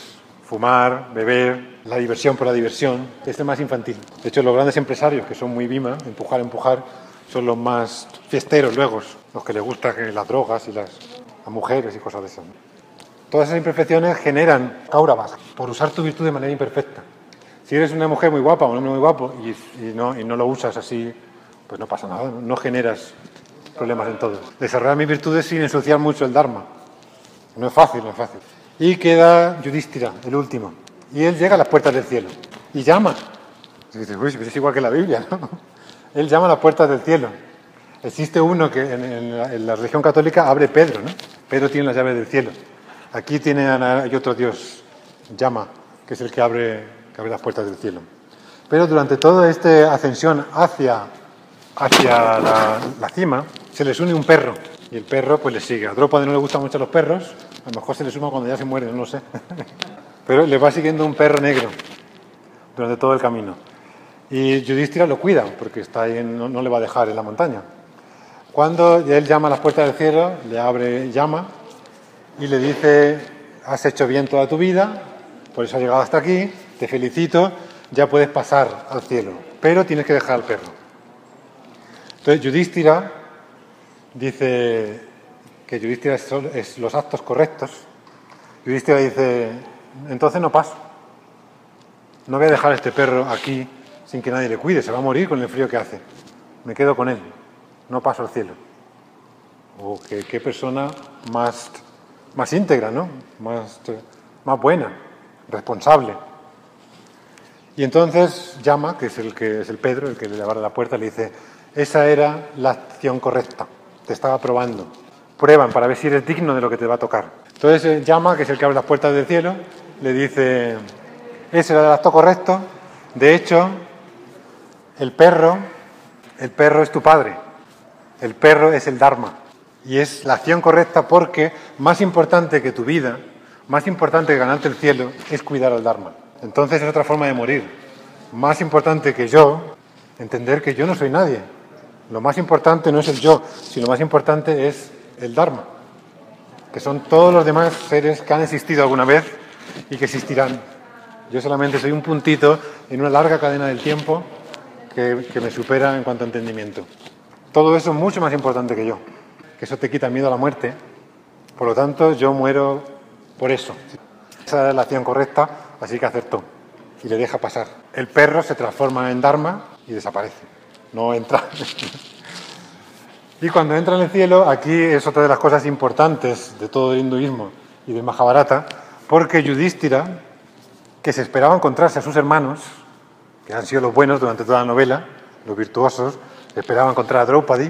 Speaker 1: fumar, beber, la diversión por la diversión, es el más infantil. De hecho, los grandes empresarios, que son muy Bima, empujar, son los más fiesteros luego, los que les gustan las drogas y las mujeres y cosas de esas. Todas esas imperfecciones generan Kauravas por usar tu virtud de manera imperfecta. Si eres una mujer muy guapa o un hombre muy guapo y no lo usas así, pues no pasa nada, no generas problemas en todo. Desarrollar mis virtudes sin ensuciar mucho el Dharma. No es fácil. Y queda Yudhishthira, el último. Y él llega a las puertas del cielo y llama. Y dices, uy, es igual que la Biblia, ¿no? Él llama a las puertas del cielo. Existe uno que en la religión católica abre Pedro, ¿no? Pedro tiene las llaves del cielo. Aquí hay otro Dios, Yama, que es el que abre las puertas del cielo. Pero durante toda esta ascensión hacia la cima, se les une un perro. Y el perro pues le sigue. A Draupadi no le gustan mucho los perros. A lo mejor se le suma cuando ya se muere, no lo sé. Pero le va siguiendo un perro negro durante todo el camino. Y Yudhishthira lo cuida, porque está ahí, no le va a dejar en la montaña. Cuando él llama a las puertas del cielo, le abre Yama y le dice: has hecho bien toda tu vida, por eso has llegado hasta aquí, te felicito, ya puedes pasar al cielo, pero tienes que dejar al perro. Entonces Yudhishthira dice que Yudhishthira es los actos correctos. Yudhishthira dice: entonces no paso. No voy a dejar a este perro aquí sin que nadie le cuide, se va a morir con el frío que hace. Me quedo con él, no paso al cielo. O qué persona más íntegra, ¿no? Más buena, responsable. Y entonces Yama, que es el Pedro, el que le abre la puerta, le dice: esa era la acción correcta, te estaba probando. Prueban para ver si eres digno de lo que te va a tocar. Entonces Yama, que es el que abre las puertas del cielo, le dice: ese era el acto correcto. De hecho, el perro es tu padre. El perro es el Dharma. Y es la acción correcta porque más importante que tu vida, más importante que ganarte el cielo, es cuidar al Dharma. Entonces es otra forma de morir. Más importante que yo, entender que yo no soy nadie. Lo más importante no es el yo, sino lo más importante es el Dharma, que son todos los demás seres que han existido alguna vez y que existirán. Yo solamente soy un puntito en una larga cadena del tiempo que me supera en cuanto a entendimiento. Todo eso es mucho más importante que yo, que eso te quita el miedo a la muerte. Por lo tanto, yo muero por eso. Esa es la acción correcta, así que acertó y le deja pasar. El perro se transforma en Dharma y desaparece, no entra. Y cuando entra en el cielo, aquí es otra de las cosas importantes de todo el hinduismo y del Mahabharata, porque Yudhishthira, que se esperaba encontrarse a sus hermanos, que han sido los buenos durante toda la novela, los virtuosos, esperaba encontrar a Draupadi,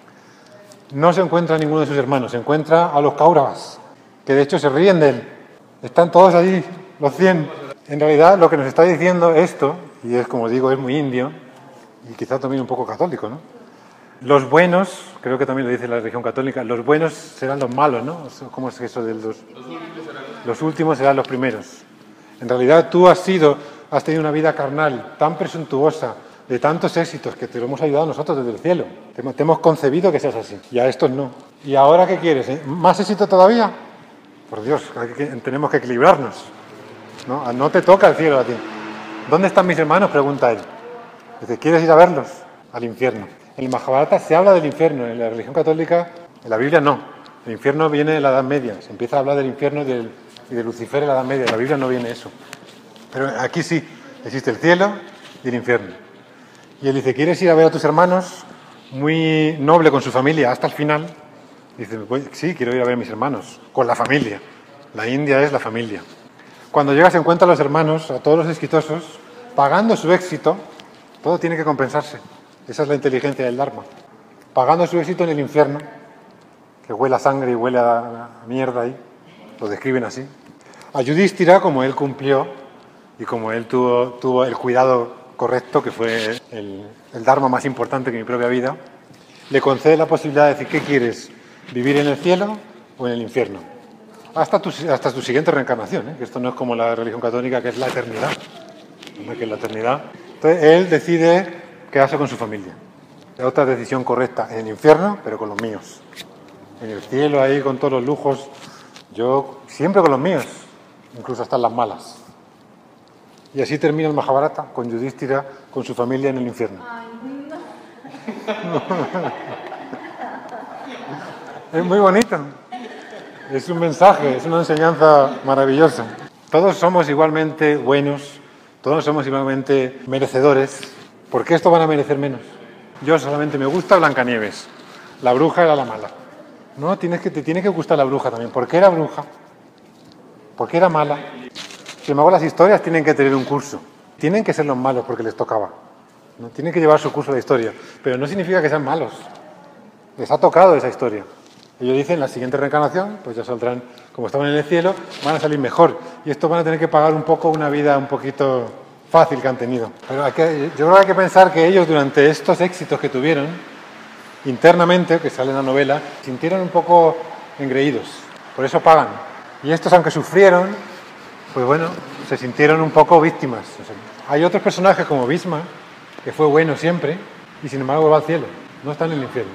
Speaker 1: no se encuentra a ninguno de sus hermanos, se encuentra a los Kauravas, que de hecho se ríen de él. Están todos allí, los 100. En realidad lo que nos está diciendo esto, y es como digo, es muy indio, y quizá también un poco católico, ¿no? Los buenos, creo que también lo dice la religión católica, los buenos serán los malos, ¿no? ¿Cómo es eso del dos? Los últimos serán los primeros. En realidad tú has tenido una vida carnal tan presuntuosa, de tantos éxitos, que te lo hemos ayudado nosotros desde el cielo. Te hemos concebido que seas así, y a estos no. ¿Y ahora qué quieres? ¿Más éxito todavía? Por Dios, tenemos que equilibrarnos. No te toca el cielo a ti. ¿Dónde están mis hermanos?, pregunta él. Dice: ¿quieres ir a verlos? Al infierno. En el Mahabharata se habla del infierno, en la religión católica, en la Biblia no. El infierno viene de la Edad Media, se empieza a hablar del infierno y de Lucifer en la Edad Media, en la Biblia no viene eso. Pero aquí sí, existe el cielo y el infierno. Y él dice: ¿quieres ir a ver a tus hermanos? Muy noble con su familia hasta el final. Dice: sí, quiero ir a ver a mis hermanos, con la familia. La India es la familia. Cuando llega se encuentra a los hermanos, a todos los exitosos, pagando su éxito. Todo tiene que compensarse. Esa es la inteligencia del Dharma. Pagando su éxito en el infierno, que huele a sangre y huele a mierda ahí. Lo describen así. A Yudhishthira, como él cumplió y como él tuvo el cuidado correcto, que fue el Dharma más importante que mi propia vida, le concede la posibilidad de decir: ¿qué quieres? ¿Vivir en el cielo o en el infierno? Hasta tu siguiente reencarnación, ¿eh? Que esto no es como la religión católica, que es la eternidad. Que es la eternidad. Entonces él decide quedarse con su familia. Es otra decisión correcta: en el infierno, pero con los míos. En el cielo, ahí con todos los lujos, yo siempre con los míos. incluso hasta en las malas. Y así termina el Mahabharata, con Yudhishthira, con su familia en el infierno. Es muy bonito. Es un mensaje, es una enseñanza maravillosa. Todos somos igualmente buenos, todos somos igualmente merecedores. ¿Por qué estos van a merecer menos? Yo solamente me gusta Blancanieves. La bruja era la mala. No, te tiene que gustar la bruja también. ¿Por qué era bruja? ¿Por qué era mala? Sin embargo, las historias tienen que tener un curso. Tienen que ser los malos porque les tocaba, ¿no? Tienen que llevar su curso la historia. Pero no significa que sean malos. Les ha tocado esa historia. Ellos dicen, la siguiente reencarnación, pues ya saldrán, como estaban en el cielo, van a salir mejor. Y estos van a tener que pagar un poco una vida un poquito fácil que han tenido. Pero yo creo que hay que pensar que ellos, durante estos éxitos que tuvieron, internamente, que sale en la novela, sintieron un poco engreídos. Por eso pagan. Y estos, aunque sufrieron, pues bueno, se sintieron un poco víctimas. O sea, hay otros personajes como Bhishma, que fue bueno siempre, y sin embargo va al cielo. No está en el infierno.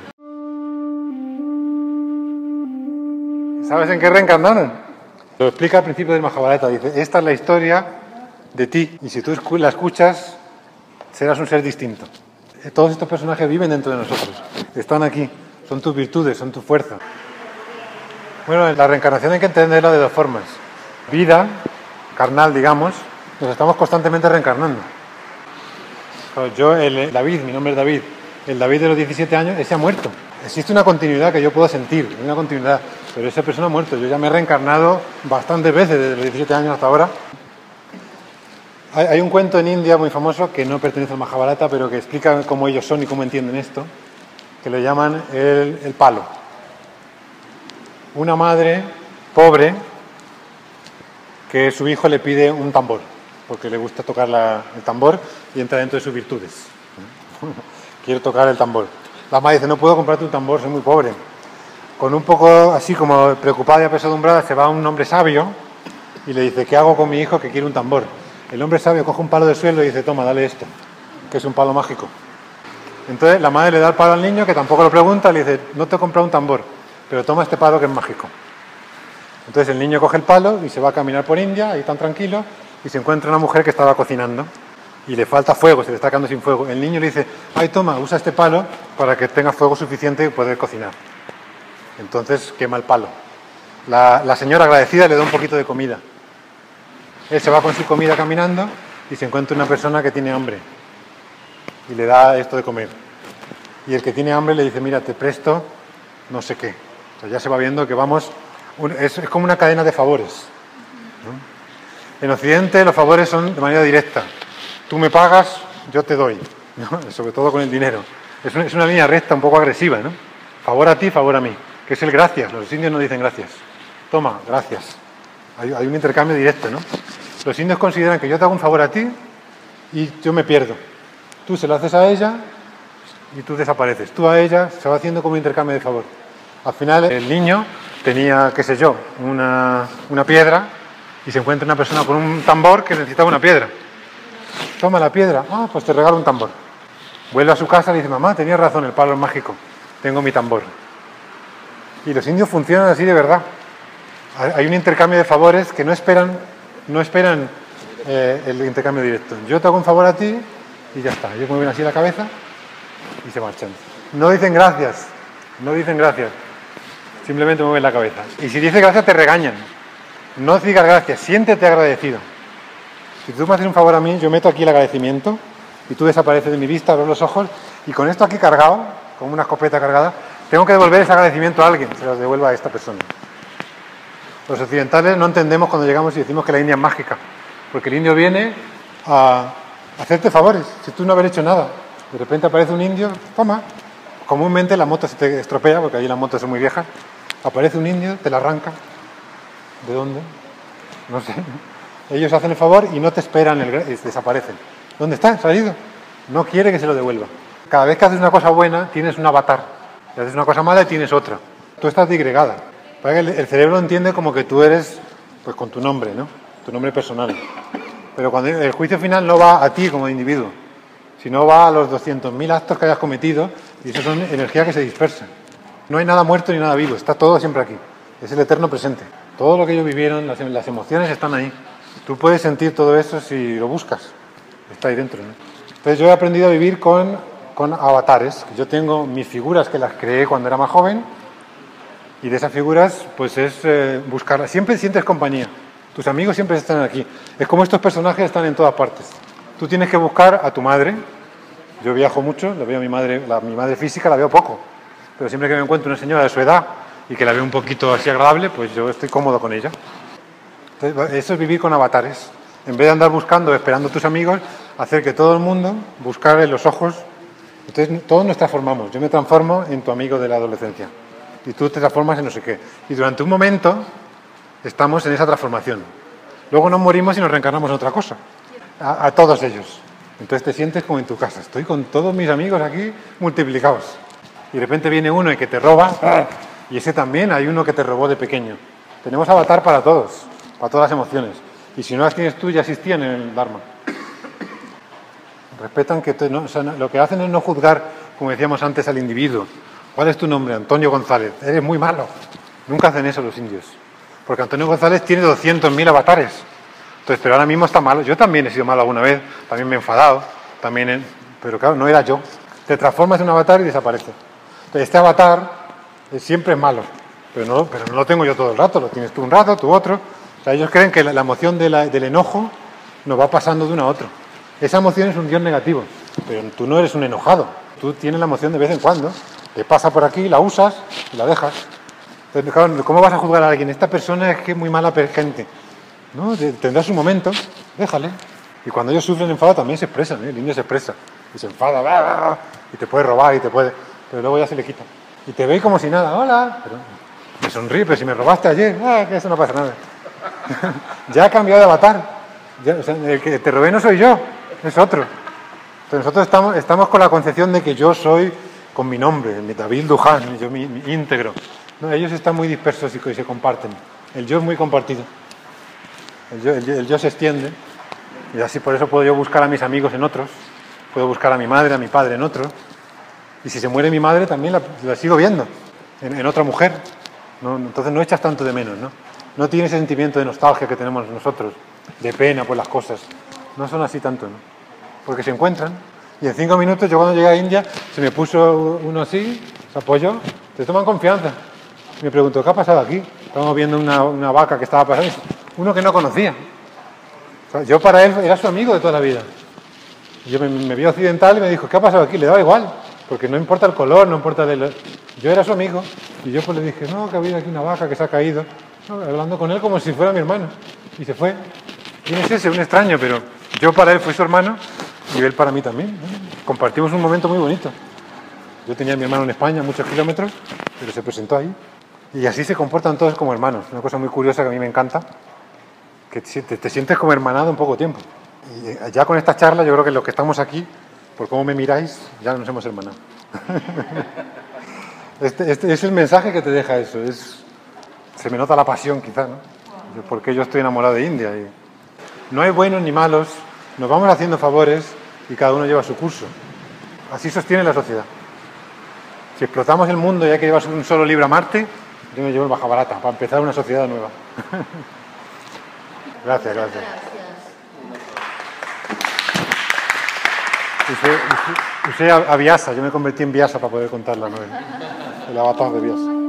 Speaker 1: ¿Sabes en qué reencarnaron? Lo explica al principio del Mahabharata. Dice, esta es la historia de ti. Y si tú la escuchas, serás un ser distinto. Todos estos personajes viven dentro de nosotros. Están aquí. Son tus virtudes, son tu fuerza. Bueno, la reencarnación hay que entenderla de dos formas. Vida, carnal, digamos, nos estamos constantemente reencarnando. Yo, David, mi nombre es David. El David de los 17 años, ese ha muerto. Existe una continuidad que yo puedo sentir, una continuidad, pero esa persona ha muerto. Yo ya me he reencarnado bastantes veces desde los 17 años hasta ahora. Hay un cuento en India muy famoso que no pertenece al Mahabharata, pero que explica cómo ellos son y cómo entienden esto, que le llaman el palo. Una madre pobre que su hijo le pide un tambor, porque le gusta tocar el tambor y entra dentro de sus virtudes. Quiere tocar el tambor. La madre dice, no puedo comprarte un tambor, soy muy pobre. Con un poco así como preocupada y apesadumbrada se va un hombre sabio y le dice, ¿qué hago con mi hijo que quiere un tambor? El hombre sabio coge un palo del suelo y dice, toma, dale esto, que es un palo mágico. Entonces la madre le da el palo al niño, que tampoco lo pregunta, le dice, no te he comprado un tambor, pero toma este palo que es mágico. Entonces el niño coge el palo y se va a caminar por India, ahí tan tranquilo, y se encuentra una mujer que estaba cocinando y le falta fuego, se le está quedando sin fuego. El niño le dice, ay, toma, usa este palo para que tenga fuego suficiente y poder cocinar. Entonces quema el palo. La señora agradecida le da un poquito de comida. Él se va con su comida caminando y se encuentra una persona que tiene hambre y le da esto de comer. Y el que tiene hambre le dice, mira, te presto no sé qué. O sea, ya se va viendo que vamos... Es como una cadena de favores, ¿no? En Occidente los favores son de manera directa. Tú me pagas, yo te doy, ¿no? Sobre todo con el dinero. Es una línea recta, un poco agresiva, ¿no? Favor a ti, favor a mí. Que es el gracias. Los indios no dicen gracias. Toma, gracias. Hay un intercambio directo, ¿no? Los indios consideran que yo te hago un favor a ti y yo me pierdo. Tú se lo haces a ella y tú desapareces. Tú a ella, se va haciendo como un intercambio de favor. Al final el niño tenía, qué sé yo, una piedra y se encuentra una persona con un tambor que necesitaba una piedra. Toma la piedra, pues te regalo un tambor. Vuelve a su casa y le dice, mamá, tenías razón, el palo es mágico, tengo mi tambor. Y los indios funcionan así de verdad. Hay un intercambio de favores que no esperan el intercambio directo. Yo te hago un favor a ti y ya está. Ellos mueven así la cabeza y se marchan. No dicen gracias, simplemente mueven la cabeza. Y si dices gracias te regañan. No digas gracias, siéntete agradecido. Si tú me haces un favor a mí, yo meto aquí el agradecimiento y tú desapareces de mi vista, abro los ojos y con esto aquí cargado, como una escopeta cargada, tengo que devolver ese agradecimiento a alguien, se los devuelva a esta persona. Los occidentales no entendemos cuando llegamos y decimos que la India es mágica, porque el indio viene a hacerte favores, si tú no haber hecho nada. De repente aparece un indio, toma. Comúnmente la moto se te estropea, porque ahí las motos son muy viejas. Aparece un indio, te la arranca. ¿De dónde? No sé. Ellos hacen el favor y no te esperan, desaparecen. ¿Dónde está? ¿Se ha ido? No quiere que se lo devuelva. Cada vez que haces una cosa buena, tienes un avatar. Si haces una cosa mala, tienes otra. Tú estás digregada. El cerebro entiende como que tú eres, pues con tu nombre, ¿no? Tu nombre personal. Pero cuando el juicio final no va a ti como individuo, sino va a los 200.000 actos que hayas cometido, y eso son energías que se dispersan. No hay nada muerto ni nada vivo, está todo siempre aquí. Es el eterno presente. Todo lo que ellos vivieron, las emociones están ahí. Tú puedes sentir todo eso si lo buscas. Está ahí dentro, ¿no? Entonces yo he aprendido a vivir con avatares. Yo tengo mis figuras que las creé cuando era más joven y de esas figuras pues es buscarlas. Siempre sientes compañía. Tus amigos siempre están aquí. Es como estos personajes están en todas partes. Tú tienes que buscar a tu madre. Yo viajo mucho, la veo a mi madre física la veo poco. Pero siempre que me encuentro una señora de su edad y que la veo un poquito así agradable, pues yo estoy cómodo con ella. Entonces, eso es vivir con avatares. En vez de andar buscando, esperando a tus amigos, hacer que todo el mundo buscar en los ojos. Entonces todos nos transformamos. Yo me transformo en tu amigo de la adolescencia y tú te transformas en no sé qué. Y durante un momento estamos en esa transformación. Luego nos morimos y nos reencarnamos en otra cosa. A todos ellos. Entonces te sientes como en tu casa. Estoy con todos mis amigos aquí multiplicados. Y de repente viene uno y que te roba. Y ese también, hay uno que te robó de pequeño. Tenemos avatar para todos, para todas las emociones. Y si no las tienes tú, ya existían en el Dharma. Respetan que lo que hacen es no juzgar, como decíamos antes, al individuo. ¿Cuál es tu nombre? Antonio González. Eres muy malo. Nunca hacen eso los indios. Porque Antonio González tiene 200.000 avatares. Entonces, pero ahora mismo está malo. Yo también he sido malo alguna vez. También me he enfadado. Pero claro, no era yo. Te transformas en un avatar y desaparece. Entonces, este avatar siempre es malo. Pero no lo tengo yo todo el rato. Lo tienes tú un rato, tú otro. O sea, ellos creen que la emoción del enojo nos va pasando de uno a otro. Esa emoción es un Dios negativo, pero tú no eres un enojado. Tú tienes la emoción de vez en cuando, te pasa por aquí, la usas y la dejas. Entonces, claro, ¿cómo vas a juzgar a alguien? Esta persona es que es muy mala gente. ¿No? Tendrá su momento, déjale. Y cuando ellos sufren enfado también se expresan, ¿eh? El indio se expresa y se enfada, y te puede robar pero luego ya se le quita. Y te ve como si nada, hola, pero me sonríe, pero si me robaste ayer, que eso no pasa nada. Ya ha cambiado de avatar. El que te robé no soy yo, es otro. Entonces nosotros estamos con la concepción de que yo soy con mi nombre, mi David Luján, yo mi íntegro. No, ellos están muy dispersos y se comparten. El yo es muy compartido. El yo se extiende. Y así por eso puedo yo buscar a mis amigos en otros. Puedo buscar a mi madre, a mi padre en otro. Y si se muere mi madre también la sigo viendo en otra mujer. No, entonces no echas tanto de menos, ¿no? No tiene ese sentimiento de nostalgia que tenemos nosotros, de pena por las cosas. No son así tanto, ¿no? Porque se encuentran. Y en 5 minutos, yo cuando llegué a India, se me puso uno así, se apoyó, te toman confianza. Me preguntó, ¿qué ha pasado aquí? Estábamos viendo una vaca que estaba pasando. Uno que no conocía. O sea, yo para él era su amigo de toda la vida. Yo me vi occidental y me dijo, ¿qué ha pasado aquí? Le daba igual, porque no importa el color, no importa Yo era su amigo. Y yo pues le dije, no, que ha habido aquí una vaca que se ha caído. No, hablando con él como si fuera mi hermano. Y se fue. ¿Quién es ese? Un extraño, pero yo para él fui su hermano y él para mí también. Compartimos un momento muy bonito. Yo tenía a mi hermano en España, muchos kilómetros, pero se presentó ahí. Y así se comportan todos como hermanos. Una cosa muy curiosa que a mí me encanta, que te sientes como hermanado en poco tiempo. Y ya con esta charla yo creo que los que estamos aquí, por cómo me miráis, ya nos hemos hermanado. Este es el mensaje que te deja eso. Se me nota la pasión quizá, ¿no? Porque yo estoy enamorado de India. Y no hay buenos ni malos, nos vamos haciendo favores y cada uno lleva su curso. Así sostiene la sociedad. Si explotamos el mundo y hay que llevar un solo libro a Marte, yo me llevo el Mahabharata para empezar una sociedad nueva. Gracias. Usé a Vyasa, yo me convertí en Vyasa para poder contar la novela. El avatar de Vyasa.